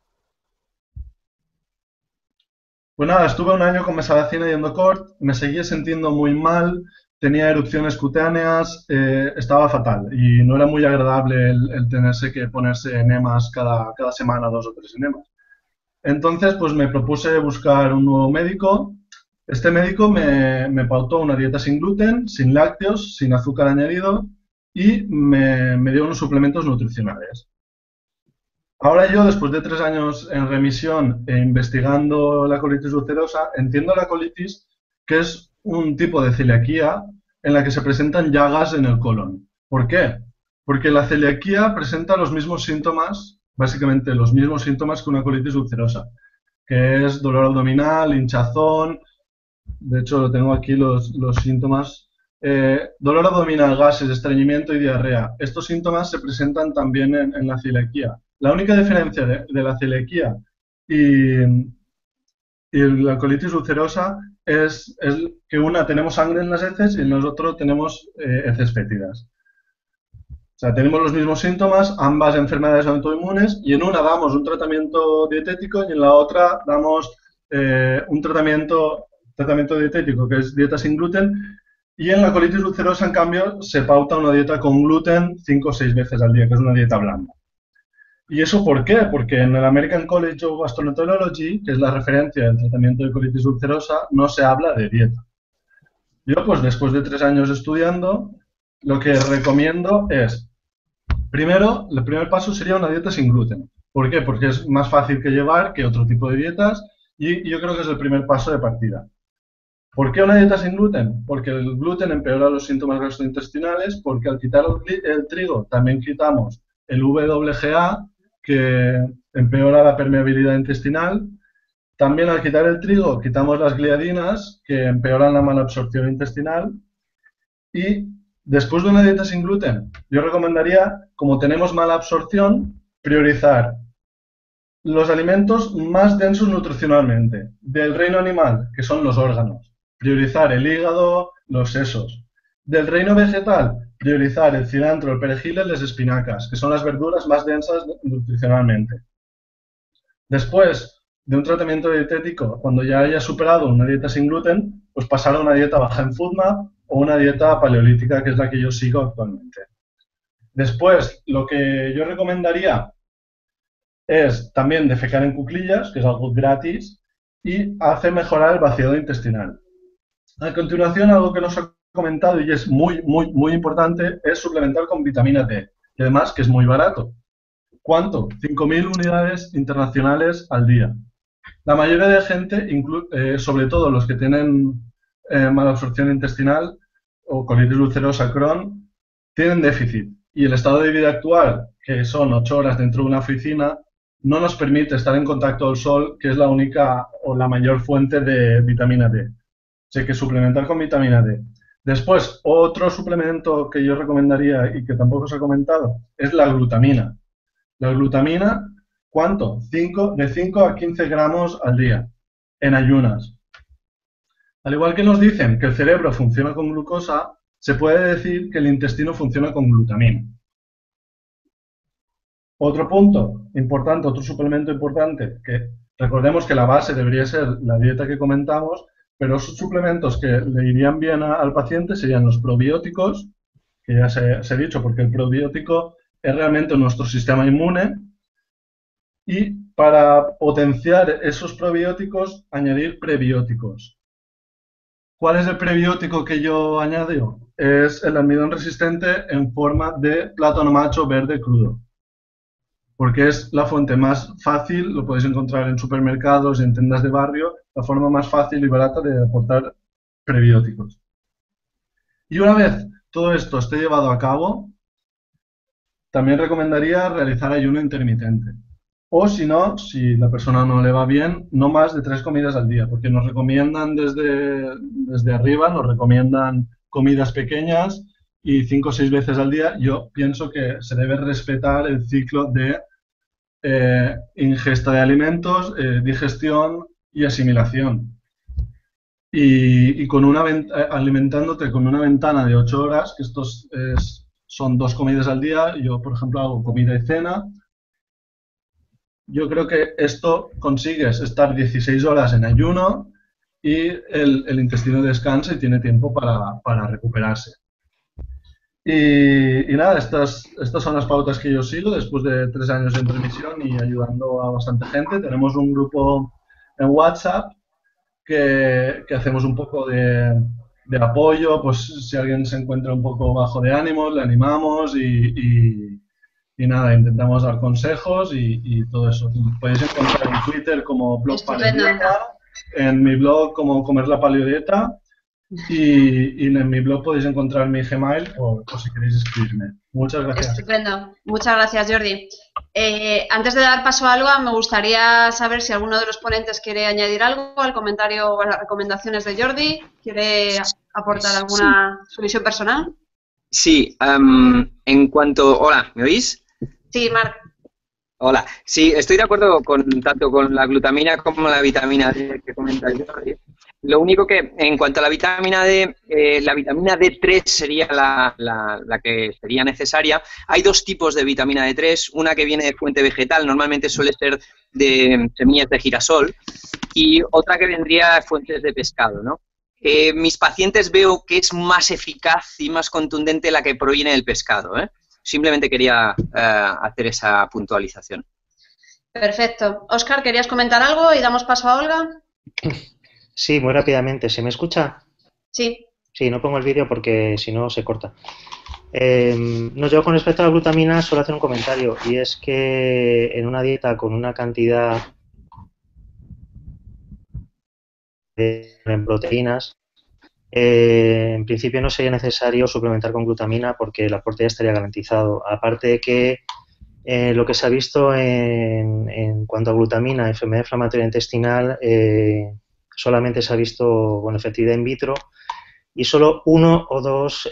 Pues nada, estuve un año con mesalazina y Endocort, me seguía sintiendo muy mal, tenía erupciones cutáneas, estaba fatal y no era muy agradable el tenerse que ponerse enemas cada semana, 2 o 3 enemas. Entonces, pues me propuse buscar un nuevo médico. Este médico me pautó una dieta sin gluten, sin lácteos, sin azúcar añadido y me dio unos suplementos nutricionales. Ahora yo, después de 3 años en remisión e investigando la colitis ulcerosa, entiendo la colitis que es un tipo de celiaquía en la que se presentan llagas en el colon. ¿Por qué? Porque la celiaquía presenta los mismos síntomas, básicamente los mismos síntomas que una colitis ulcerosa, que es dolor abdominal, hinchazón. De hecho, tengo aquí los síntomas. Dolor abdominal, gases, estreñimiento y diarrea. Estos síntomas se presentan también en la celiaquía. La única diferencia de la celiaquía y la colitis ulcerosa es que una tenemos sangre en las heces y en el otro tenemos heces fétidas. O sea, tenemos los mismos síntomas, ambas enfermedades autoinmunes, y en una damos un tratamiento dietético y en la otra damos un tratamiento dietético, que es dieta sin gluten, y en la colitis ulcerosa, en cambio, se pauta una dieta con gluten 5 o 6 veces al día, que es una dieta blanda. ¿Y eso por qué? Porque en el American College of Gastroenterology, que es la referencia del tratamiento de colitis ulcerosa, no se habla de dieta. Yo, pues después de 3 años estudiando, lo que recomiendo es, primero, el primer paso sería una dieta sin gluten. ¿Por qué? Porque es más fácil que llevar que otro tipo de dietas y yo creo que es el primer paso de partida. ¿Por qué una dieta sin gluten? Porque el gluten empeora los síntomas gastrointestinales, porque al quitar el trigo también quitamos el WGA, que empeora la permeabilidad intestinal. También al quitar el trigo quitamos las gliadinas, que empeoran la malabsorción intestinal. Y después de una dieta sin gluten, yo recomendaría, como tenemos mala absorción, priorizar los alimentos más densos nutricionalmente del reino animal, que son los órganos. Priorizar el hígado, los sesos. Del reino vegetal, priorizar el cilantro, el perejil y las espinacas, que son las verduras más densas nutricionalmente. Después de un tratamiento dietético, cuando ya haya superado una dieta sin gluten, pues pasar a una dieta baja en FODMAP o una dieta paleolítica, que es la que yo sigo actualmente. Después, lo que yo recomendaría es también defecar en cuclillas, que es algo gratis, y hace mejorar el vaciado intestinal. A continuación, algo que nos ha comentado y es muy importante es suplementar con vitamina D, y además que es muy barato. ¿Cuánto? 5.000 unidades internacionales al día. La mayoría de gente, sobre todo los que tienen malabsorción intestinal o colitis ulcerosa Crohn, tienen déficit. Y el estado de vida actual, que son 8 horas dentro de una oficina, no nos permite estar en contacto al sol, que es la única o la mayor fuente de vitamina D. Así que suplementar con vitamina D. Después, otro suplemento que yo recomendaría y que tampoco os he comentado es la glutamina. La glutamina, ¿cuánto? De 5 a 15 gramos al día, en ayunas. Al igual que nos dicen que el cerebro funciona con glucosa, se puede decir que el intestino funciona con glutamina. Otro punto importante, otro suplemento importante, que recordemos que la base debería ser la dieta que comentamos, pero esos suplementos que le irían bien al paciente serían los probióticos, que ya se ha dicho, porque el probiótico es realmente nuestro sistema inmune, y para potenciar esos probióticos, añadir prebióticos. ¿Cuál es el prebiótico que yo añado? Es el almidón resistente en forma de plátano macho verde crudo, porque es la fuente más fácil, lo podéis encontrar en supermercados y en tiendas de barrio, la forma más fácil y barata de aportar prebióticos. Y una vez todo esto esté llevado a cabo, también recomendaría realizar ayuno intermitente. O si no, si la persona no le va bien, no más de 3 comidas al día, porque nos recomiendan desde arriba, nos recomiendan comidas pequeñas y 5 o 6 veces al día. Yo pienso que se debe respetar el ciclo de ingesta de alimentos, digestión y asimilación. Y alimentándote con una ventana de 8 horas, que son 2 comidas al día. Yo, por ejemplo, hago comida y cena. Yo creo que esto consigues estar 16 horas en ayuno y el intestino descansa y tiene tiempo para recuperarse. Y nada, estas son las pautas que yo sigo después de 3 años en remisión y ayudando a bastante gente. Tenemos un grupo en WhatsApp que hacemos un poco de apoyo, pues si alguien se encuentra un poco bajo de ánimos, le animamos y nada, intentamos dar consejos y todo eso. Podéis encontrar en Twitter como blog Paleodieta, en mi blog como Comer la Paleodieta y en mi blog podéis encontrar mi Gmail por si queréis escribirme. Muchas gracias. Estupendo. Muchas gracias, Jordi. Antes de dar paso a Alba, me gustaría saber si alguno de los ponentes quiere añadir algo al comentario o a las recomendaciones de Jordi. ¿Quiere aportar alguna solución personal? Sí, en cuanto... Hola, ¿me oís? Sí, Marc. Hola. Sí, estoy de acuerdo tanto con la glutamina como la vitamina D que comenta Jordi. Lo único que, en cuanto a la vitamina D, la vitamina D3 sería la que sería necesaria. Hay 2 tipos de vitamina D3, una que viene de fuente vegetal, normalmente suele ser de semillas de girasol, y otra que vendría de fuentes de pescado, ¿no? Mis pacientes veo que es más eficaz y más contundente la que proviene del pescado, ¿eh? Simplemente quería hacer esa puntualización. Perfecto. Óscar, ¿querías comentar algo y damos paso a Olga? Sí, muy rápidamente. ¿Se me escucha? Sí. Sí, no pongo el vídeo porque si no se corta. Yo con respecto a la glutamina solo hacer un comentario, y es que en una dieta con una cantidad de proteínas en principio no sería necesario suplementar con glutamina porque el aporte ya estaría garantizado. Aparte de que lo que se ha visto en cuanto a glutamina, enfermedad inflamatoria intestinal, solamente se ha visto con efectividad in vitro y solo uno o dos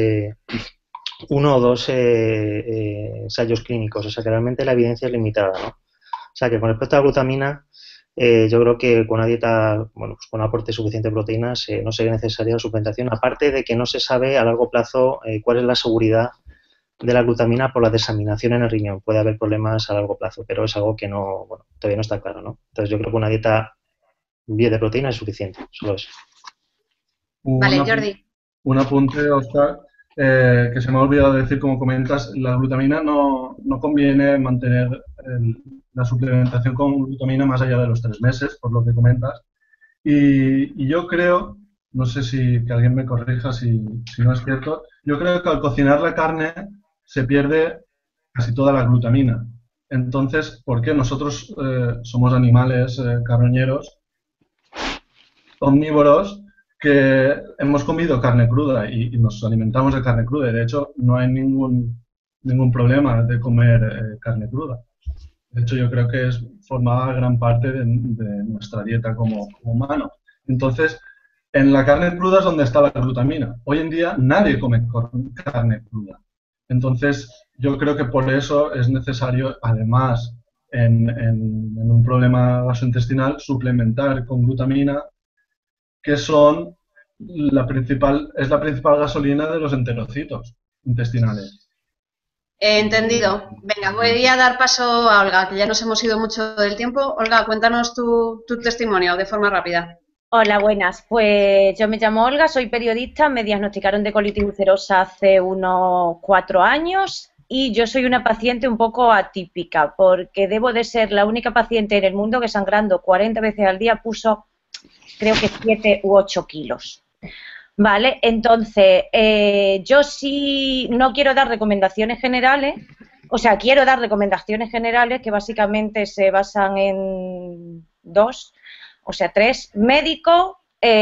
ensayos clínicos, o sea que realmente la evidencia es limitada, ¿no? O sea que con respecto a la glutamina, yo creo que con una dieta, bueno, pues con un aporte suficiente de proteínas no sería necesaria la suplementación, aparte de que no se sabe a largo plazo cuál es la seguridad de la glutamina por la desaminación en el riñón. Puede haber problemas a largo plazo, pero es algo que no, bueno, todavía no está claro, ¿no? Entonces yo creo que una dieta bien de proteína es suficiente, solo eso. Vale, Jordi. Un apunte, Oscar, que se me ha olvidado decir, como comentas, la glutamina no conviene mantener la suplementación con glutamina más allá de los 3 meses, por lo que comentas. Y yo creo, no sé si que alguien me corrija si no es cierto, yo creo que al cocinar la carne se pierde casi toda la glutamina. Entonces, ¿por qué nosotros somos animales carroñeros, omnívoros, que hemos comido carne cruda y nos alimentamos de carne cruda? Y de hecho, no hay ningún problema de comer carne cruda. De hecho, yo creo que formaba gran parte de nuestra dieta como humano. Entonces, en la carne cruda es donde está la glutamina. Hoy en día nadie come carne cruda. Entonces, yo creo que por eso es necesario, además, en un problema gastrointestinal, suplementar con glutamina, que es la principal gasolina de los enterocitos intestinales. Entendido. Venga, voy a dar paso a Olga, que ya nos hemos ido mucho del tiempo. Olga, cuéntanos tu testimonio de forma rápida. Hola, buenas. Pues yo me llamo Olga, soy periodista, me diagnosticaron de colitis ulcerosa hace unos 4 años y yo soy una paciente un poco atípica porque debo de ser la única paciente en el mundo que sangrando 40 veces al día puso, creo que 7 u 8 kilos. Vale, entonces yo sí no quiero dar recomendaciones generales, o sea, quiero dar recomendaciones generales que básicamente se basan en 2, o sea, 3, médico,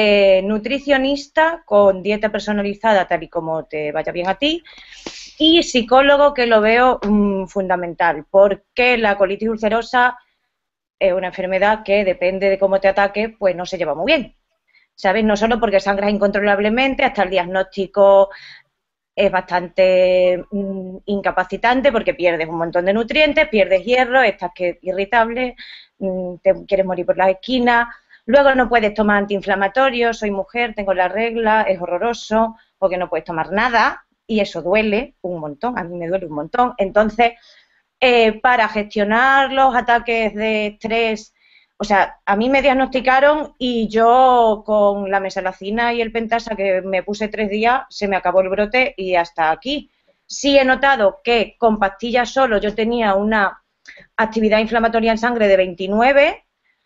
nutricionista con dieta personalizada tal y como te vaya bien a ti y psicólogo, que lo veo fundamental, porque la colitis ulcerosa es una enfermedad que depende de cómo te ataque, pues no se lleva muy bien. ¿Sabes? No solo porque sangras incontrolablemente, hasta el diagnóstico es bastante incapacitante porque pierdes un montón de nutrientes, pierdes hierro, estás irritable, te quieres morir por las esquinas, luego no puedes tomar antiinflamatorios, soy mujer, tengo la regla, es horroroso, porque no puedes tomar nada y eso duele un montón, a mí me duele un montón. Entonces, para gestionar los ataques de estrés, o sea, a mí me diagnosticaron y yo con la mesalazina y el pentasa que me puse 3 días, se me acabó el brote y hasta aquí. Sí he notado que con pastillas solo yo tenía una actividad inflamatoria en sangre de 29,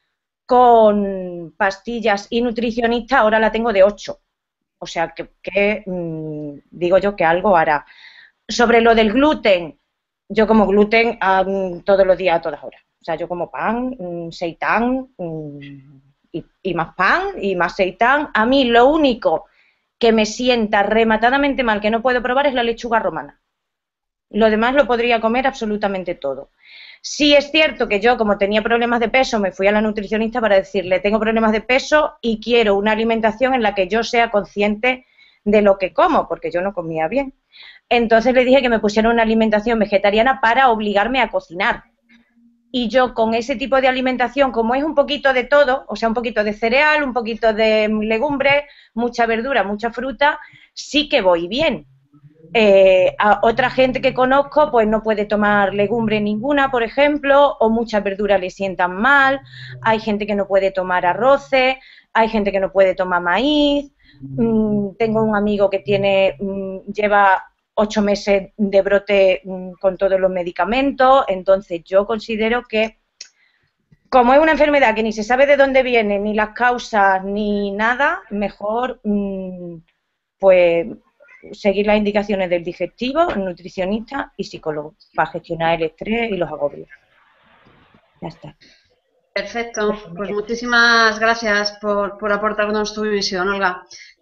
con pastillas y nutricionista ahora la tengo de 8. O sea, que digo yo que algo hará. Sobre lo del gluten, yo como gluten todos los días, a todas horas. O sea, yo como pan, seitán y más pan y más seitán. A mí lo único que me sienta rematadamente mal, que no puedo probar, es la lechuga romana. Lo demás lo podría comer absolutamente todo. Sí es cierto que yo, como tenía problemas de peso, me fui a la nutricionista para decirle, tengo problemas de peso y quiero una alimentación en la que yo sea consciente de lo que como, porque yo no comía bien. Entonces le dije que me pusiera una alimentación vegetariana para obligarme a cocinar. Y yo con ese tipo de alimentación, como es un poquito de todo, o sea, un poquito de cereal, un poquito de legumbres, mucha verdura, mucha fruta, sí que voy bien. A otra gente que conozco, pues no puede tomar legumbre ninguna, por ejemplo, o muchas verduras le sientan mal, hay gente que no puede tomar arroces, hay gente que no puede tomar maíz, tengo un amigo que lleva 8 meses de brote con todos los medicamentos. Entonces yo considero que, como es una enfermedad que ni se sabe de dónde viene, ni las causas, ni nada, mejor pues seguir las indicaciones del digestivo, nutricionista y psicólogo para gestionar el estrés y los agobios. Ya está. Perfecto, pues muchísimas gracias por aportarnos tu visión, Olga.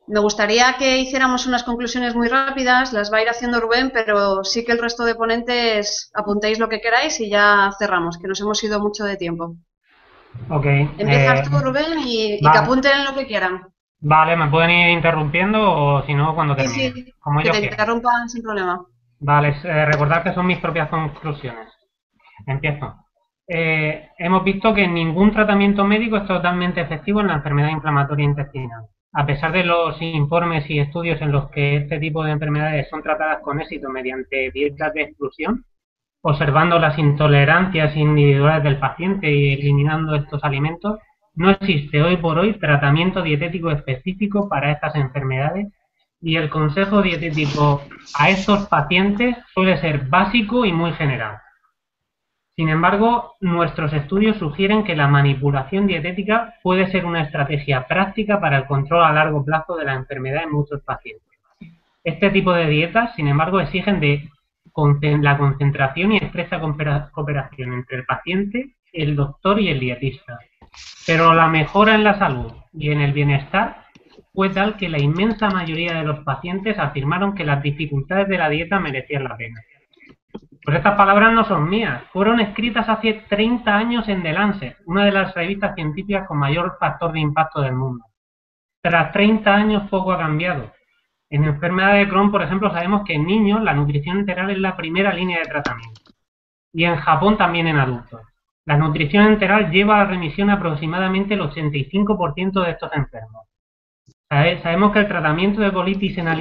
Me gustaría que hiciéramos unas conclusiones muy rápidas, las va a ir haciendo Rubén, pero sí que el resto de ponentes apuntéis lo que queráis y ya cerramos, que nos hemos ido mucho de tiempo. Ok. Empiezas tú, Rubén, y que Vale. apunten lo que quieran. Vale, me pueden ir interrumpiendo o si no, cuando Sí, termine. sí, Como que yo te quiera. interrumpan sin problema. Vale, recordad que son mis propias conclusiones. Empiezo. Hemos visto que ningún tratamiento médico es totalmente efectivo en la enfermedad inflamatoria intestinal. A pesar de los informes y estudios en los que este tipo de enfermedades son tratadas con éxito mediante dietas de exclusión, observando las intolerancias individuales del paciente y eliminando estos alimentos, no existe hoy por hoy tratamiento dietético específico para estas enfermedades y el consejo dietético a estos pacientes suele ser básico y muy general. Sin embargo, nuestros estudios sugieren que la manipulación dietética puede ser una estrategia práctica para el control a largo plazo de la enfermedad en muchos pacientes. Este tipo de dietas, sin embargo, exigen de la concentración y estrecha cooperación entre el paciente, el doctor y el dietista. Pero la mejora en la salud y en el bienestar fue tal que la inmensa mayoría de los pacientes afirmaron que las dificultades de la dieta merecían la pena. Pues estas palabras no son mías, fueron escritas hace 30 años en The Lancet, una de las revistas científicas con mayor factor de impacto del mundo. Tras 30 años poco ha cambiado. En enfermedad de Crohn, por ejemplo, sabemos que en niños la nutrición enteral es la primera línea de tratamiento. Y en Japón también en adultos. La nutrición enteral lleva a la remisión aproximadamente el 85% de estos enfermos. Sabemos que el tratamiento de colitis en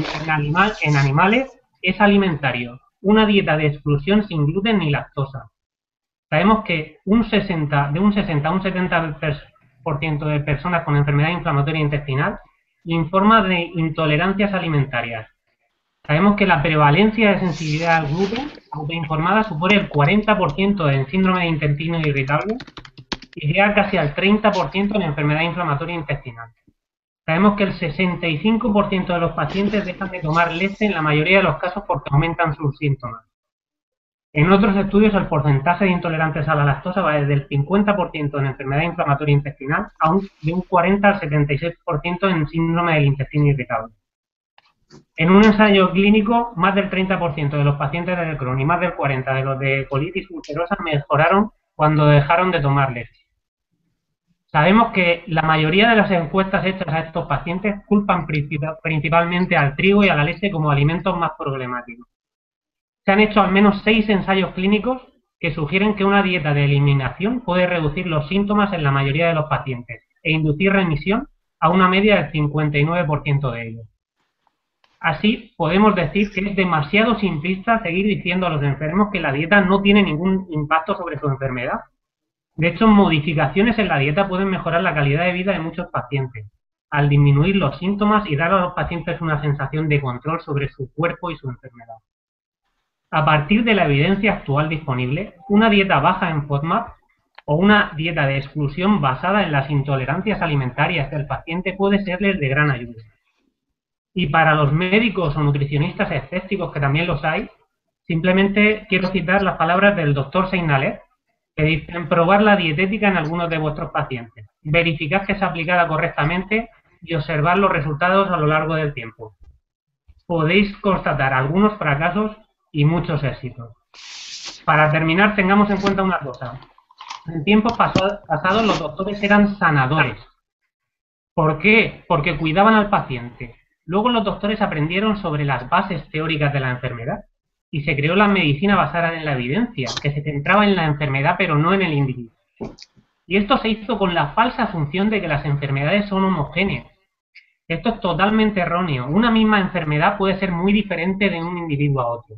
animales es alimentario. Una dieta de exclusión sin gluten ni lactosa. Sabemos que de un 60 a un 70% de personas con enfermedad inflamatoria intestinal informa de intolerancias alimentarias. Sabemos que la prevalencia de sensibilidad al gluten autoinformada supone el 40% en síndrome de intestino irritable y llega casi al 30% en enfermedad inflamatoria intestinal. Sabemos que el 65% de los pacientes dejan de tomar leche en la mayoría de los casos porque aumentan sus síntomas. En otros estudios, el porcentaje de intolerantes a la lactosa va desde el 50% en enfermedad inflamatoria intestinal a de un 40 al 76% en síndrome del intestino irritable. En un ensayo clínico, más del 30% de los pacientes de Crohn y más del 40% de los de colitis ulcerosa mejoraron cuando dejaron de tomar leche. Sabemos que la mayoría de las encuestas hechas a estos pacientes culpan principalmente al trigo y a la leche como alimentos más problemáticos. Se han hecho al menos 6 ensayos clínicos que sugieren que una dieta de eliminación puede reducir los síntomas en la mayoría de los pacientes e inducir remisión a una media del 59% de ellos. Así, podemos decir que es demasiado simplista seguir diciendo a los enfermos que la dieta no tiene ningún impacto sobre su enfermedad. De hecho, modificaciones en la dieta pueden mejorar la calidad de vida de muchos pacientes, al disminuir los síntomas y dar a los pacientes una sensación de control sobre su cuerpo y su enfermedad. A partir de la evidencia actual disponible, una dieta baja en FODMAP o una dieta de exclusión basada en las intolerancias alimentarias del paciente puede serles de gran ayuda. Y para los médicos o nutricionistas escépticos, que también los hay, simplemente quiero citar las palabras del Dr. Seinnaler, que dicen: probar la dietética en algunos de vuestros pacientes, verificad que es aplicada correctamente y observar los resultados a lo largo del tiempo. Podéis constatar algunos fracasos y muchos éxitos. Para terminar, tengamos en cuenta una cosa. En tiempos pasados los doctores eran sanadores. ¿Por qué? Porque cuidaban al paciente. Luego los doctores aprendieron sobre las bases teóricas de la enfermedad y se creó la medicina basada en la evidencia, que se centraba en la enfermedad pero no en el individuo. Y esto se hizo con la falsa asunción de que las enfermedades son homogéneas. Esto es totalmente erróneo. Una misma enfermedad puede ser muy diferente de un individuo a otro.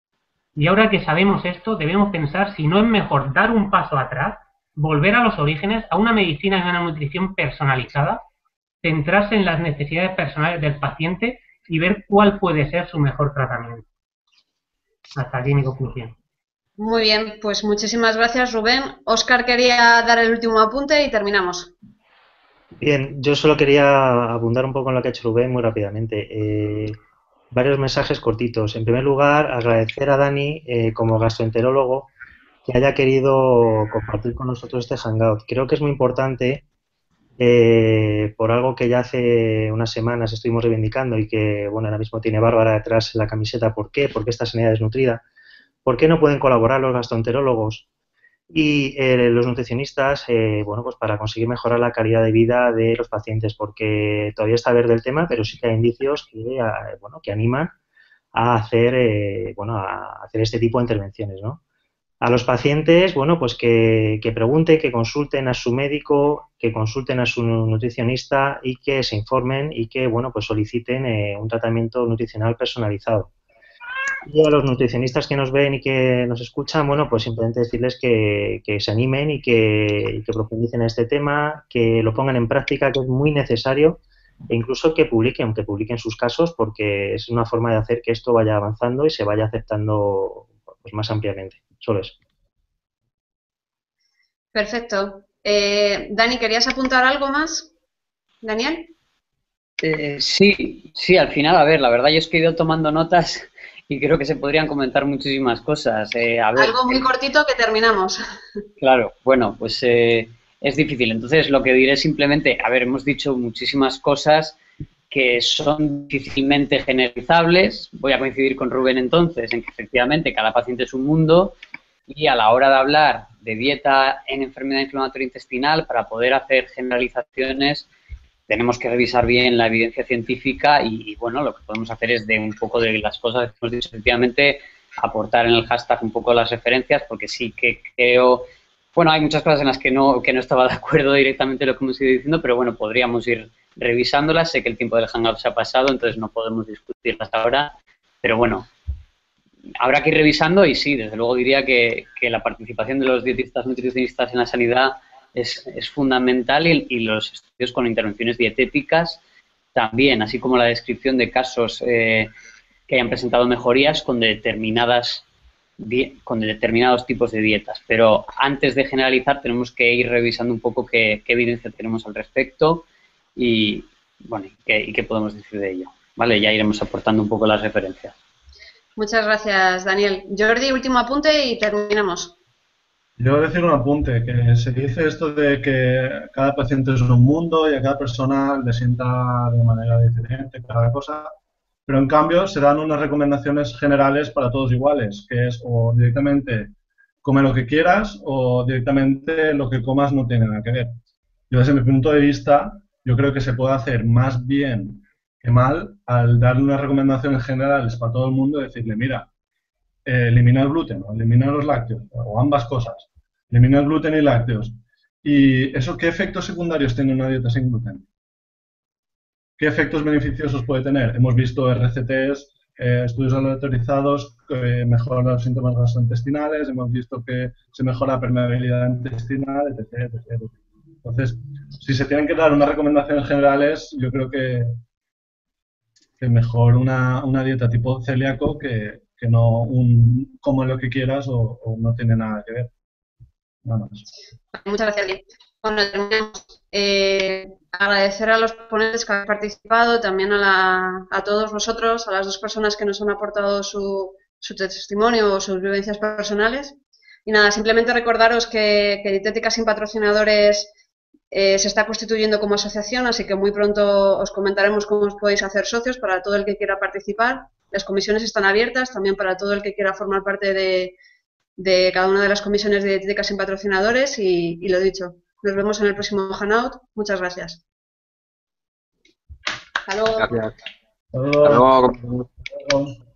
Y ahora que sabemos esto, debemos pensar si no es mejor dar un paso atrás, volver a los orígenes, a una medicina y una nutrición personalizada, centrarse en las necesidades personales del paciente y ver cuál puede ser su mejor tratamiento. Hasta aquí mi conclusión. Muy bien, pues muchísimas gracias, Rubén. Óscar quería dar el último apunte y terminamos. Bien, yo solo quería abundar un poco en lo que ha hecho Rubén muy rápidamente. Varios mensajes cortitos. En primer lugar, agradecer a Dani, como gastroenterólogo, que haya querido compartir con nosotros este hangout. Creo que es muy importante por algo que ya hace unas semanas estuvimos reivindicando y que, bueno, ahora mismo tiene Bárbara detrás en la camiseta. ¿Por qué? ¿Por qué esta sanidad desnutrida? ¿Por qué no pueden colaborar los gastroenterólogos y los nutricionistas, bueno, pues para conseguir mejorar la calidad de vida de los pacientes? Porque todavía está verde el tema, pero sí que hay indicios que, bueno, que animan a hacer, bueno, a hacer este tipo de intervenciones, ¿no? A los pacientes, bueno, pues que pregunten, que consulten a su médico, que consulten a su nutricionista y que se informen y que, bueno, pues soliciten un tratamiento nutricional personalizado. Y a los nutricionistas que nos ven y que nos escuchan, bueno, pues simplemente decirles que se animen y que profundicen en este tema, que lo pongan en práctica, que es muy necesario, e incluso que publiquen sus casos, porque es una forma de hacer que esto vaya avanzando y se vaya aceptando, pues, más ampliamente. Solo eso. Perfecto. Dani, ¿querías apuntar algo más? ¿Daniel? Sí, al final, a ver, la verdad yo es que he ido tomando notas y creo que se podrían comentar muchísimas cosas. A ver, algo muy cortito que terminamos. Claro, bueno, pues es difícil. Entonces, lo que diré simplemente, a ver, hemos dicho muchísimas cosas que son difícilmente generalizables. Voy a coincidir con Rubén entonces en que efectivamente cada paciente es un mundo y a la hora de hablar de dieta en enfermedad inflamatoria intestinal, para poder hacer generalizaciones, tenemos que revisar bien la evidencia científica y, bueno, lo que podemos hacer es de un poco de las cosas que hemos dicho, efectivamente, aportar en el hashtag un poco las referencias, porque sí que creo, bueno, hay muchas cosas en las que no estaba de acuerdo directamente lo que hemos ido diciendo, pero bueno, podríamos ir revisándolas. Sé que el tiempo del Hangout se ha pasado, entonces no podemos discutirlas ahora, pero bueno, habrá que ir revisando y sí, desde luego diría que la participación de los dietistas nutricionistas en la sanidad es fundamental y los estudios con intervenciones dietéticas también, así como la descripción de casos que hayan presentado mejorías con determinados tipos de dietas. Pero antes de generalizar tenemos que ir revisando un poco qué evidencia tenemos al respecto y, bueno, y qué podemos decir de ello. Vale, ya iremos aportando un poco las referencias. Muchas gracias, Daniel. Jordi, último apunte y terminamos. Yo voy a decir un apunte, que se dice esto de que cada paciente es un mundo y a cada persona le sienta de manera diferente cada cosa, pero en cambio se dan unas recomendaciones generales para todos iguales, que es o directamente come lo que quieras o directamente lo que comas no tiene nada que ver. Yo desde mi punto de vista, yo creo que se puede hacer más bien que mal al darle unas recomendaciones generales para todo el mundo y decirle, mira, elimina el gluten o elimina los lácteos, o ambas cosas. Elimina el gluten y lácteos. ¿Y eso qué efectos secundarios tiene una dieta sin gluten? ¿Qué efectos beneficiosos puede tener? Hemos visto RCTs, estudios aleatorizados que mejoran los síntomas gastrointestinales, hemos visto que se mejora la permeabilidad intestinal, etc, etc. Entonces, si se tienen que dar unas recomendaciones generales, yo creo que mejor una dieta tipo celíaco que no un come lo que quieras o no tiene nada que ver. Nada más. Muchas gracias, Lee. Bueno, terminamos. Agradecer a los ponentes que han participado, también a todos vosotros, a las dos personas que nos han aportado su testimonio o sus vivencias personales. Y nada, simplemente recordaros que Dietética sin Patrocinadores se está constituyendo como asociación, así que muy pronto os comentaremos cómo os podéis hacer socios para todo el que quiera participar. Las comisiones están abiertas también para todo el que quiera formar parte de cada una de las comisiones de Dietética sin Patrocinadores y lo dicho, nos vemos en el próximo Hangout. Muchas gracias. Hasta luego. Gracias. Hasta luego. Hasta luego.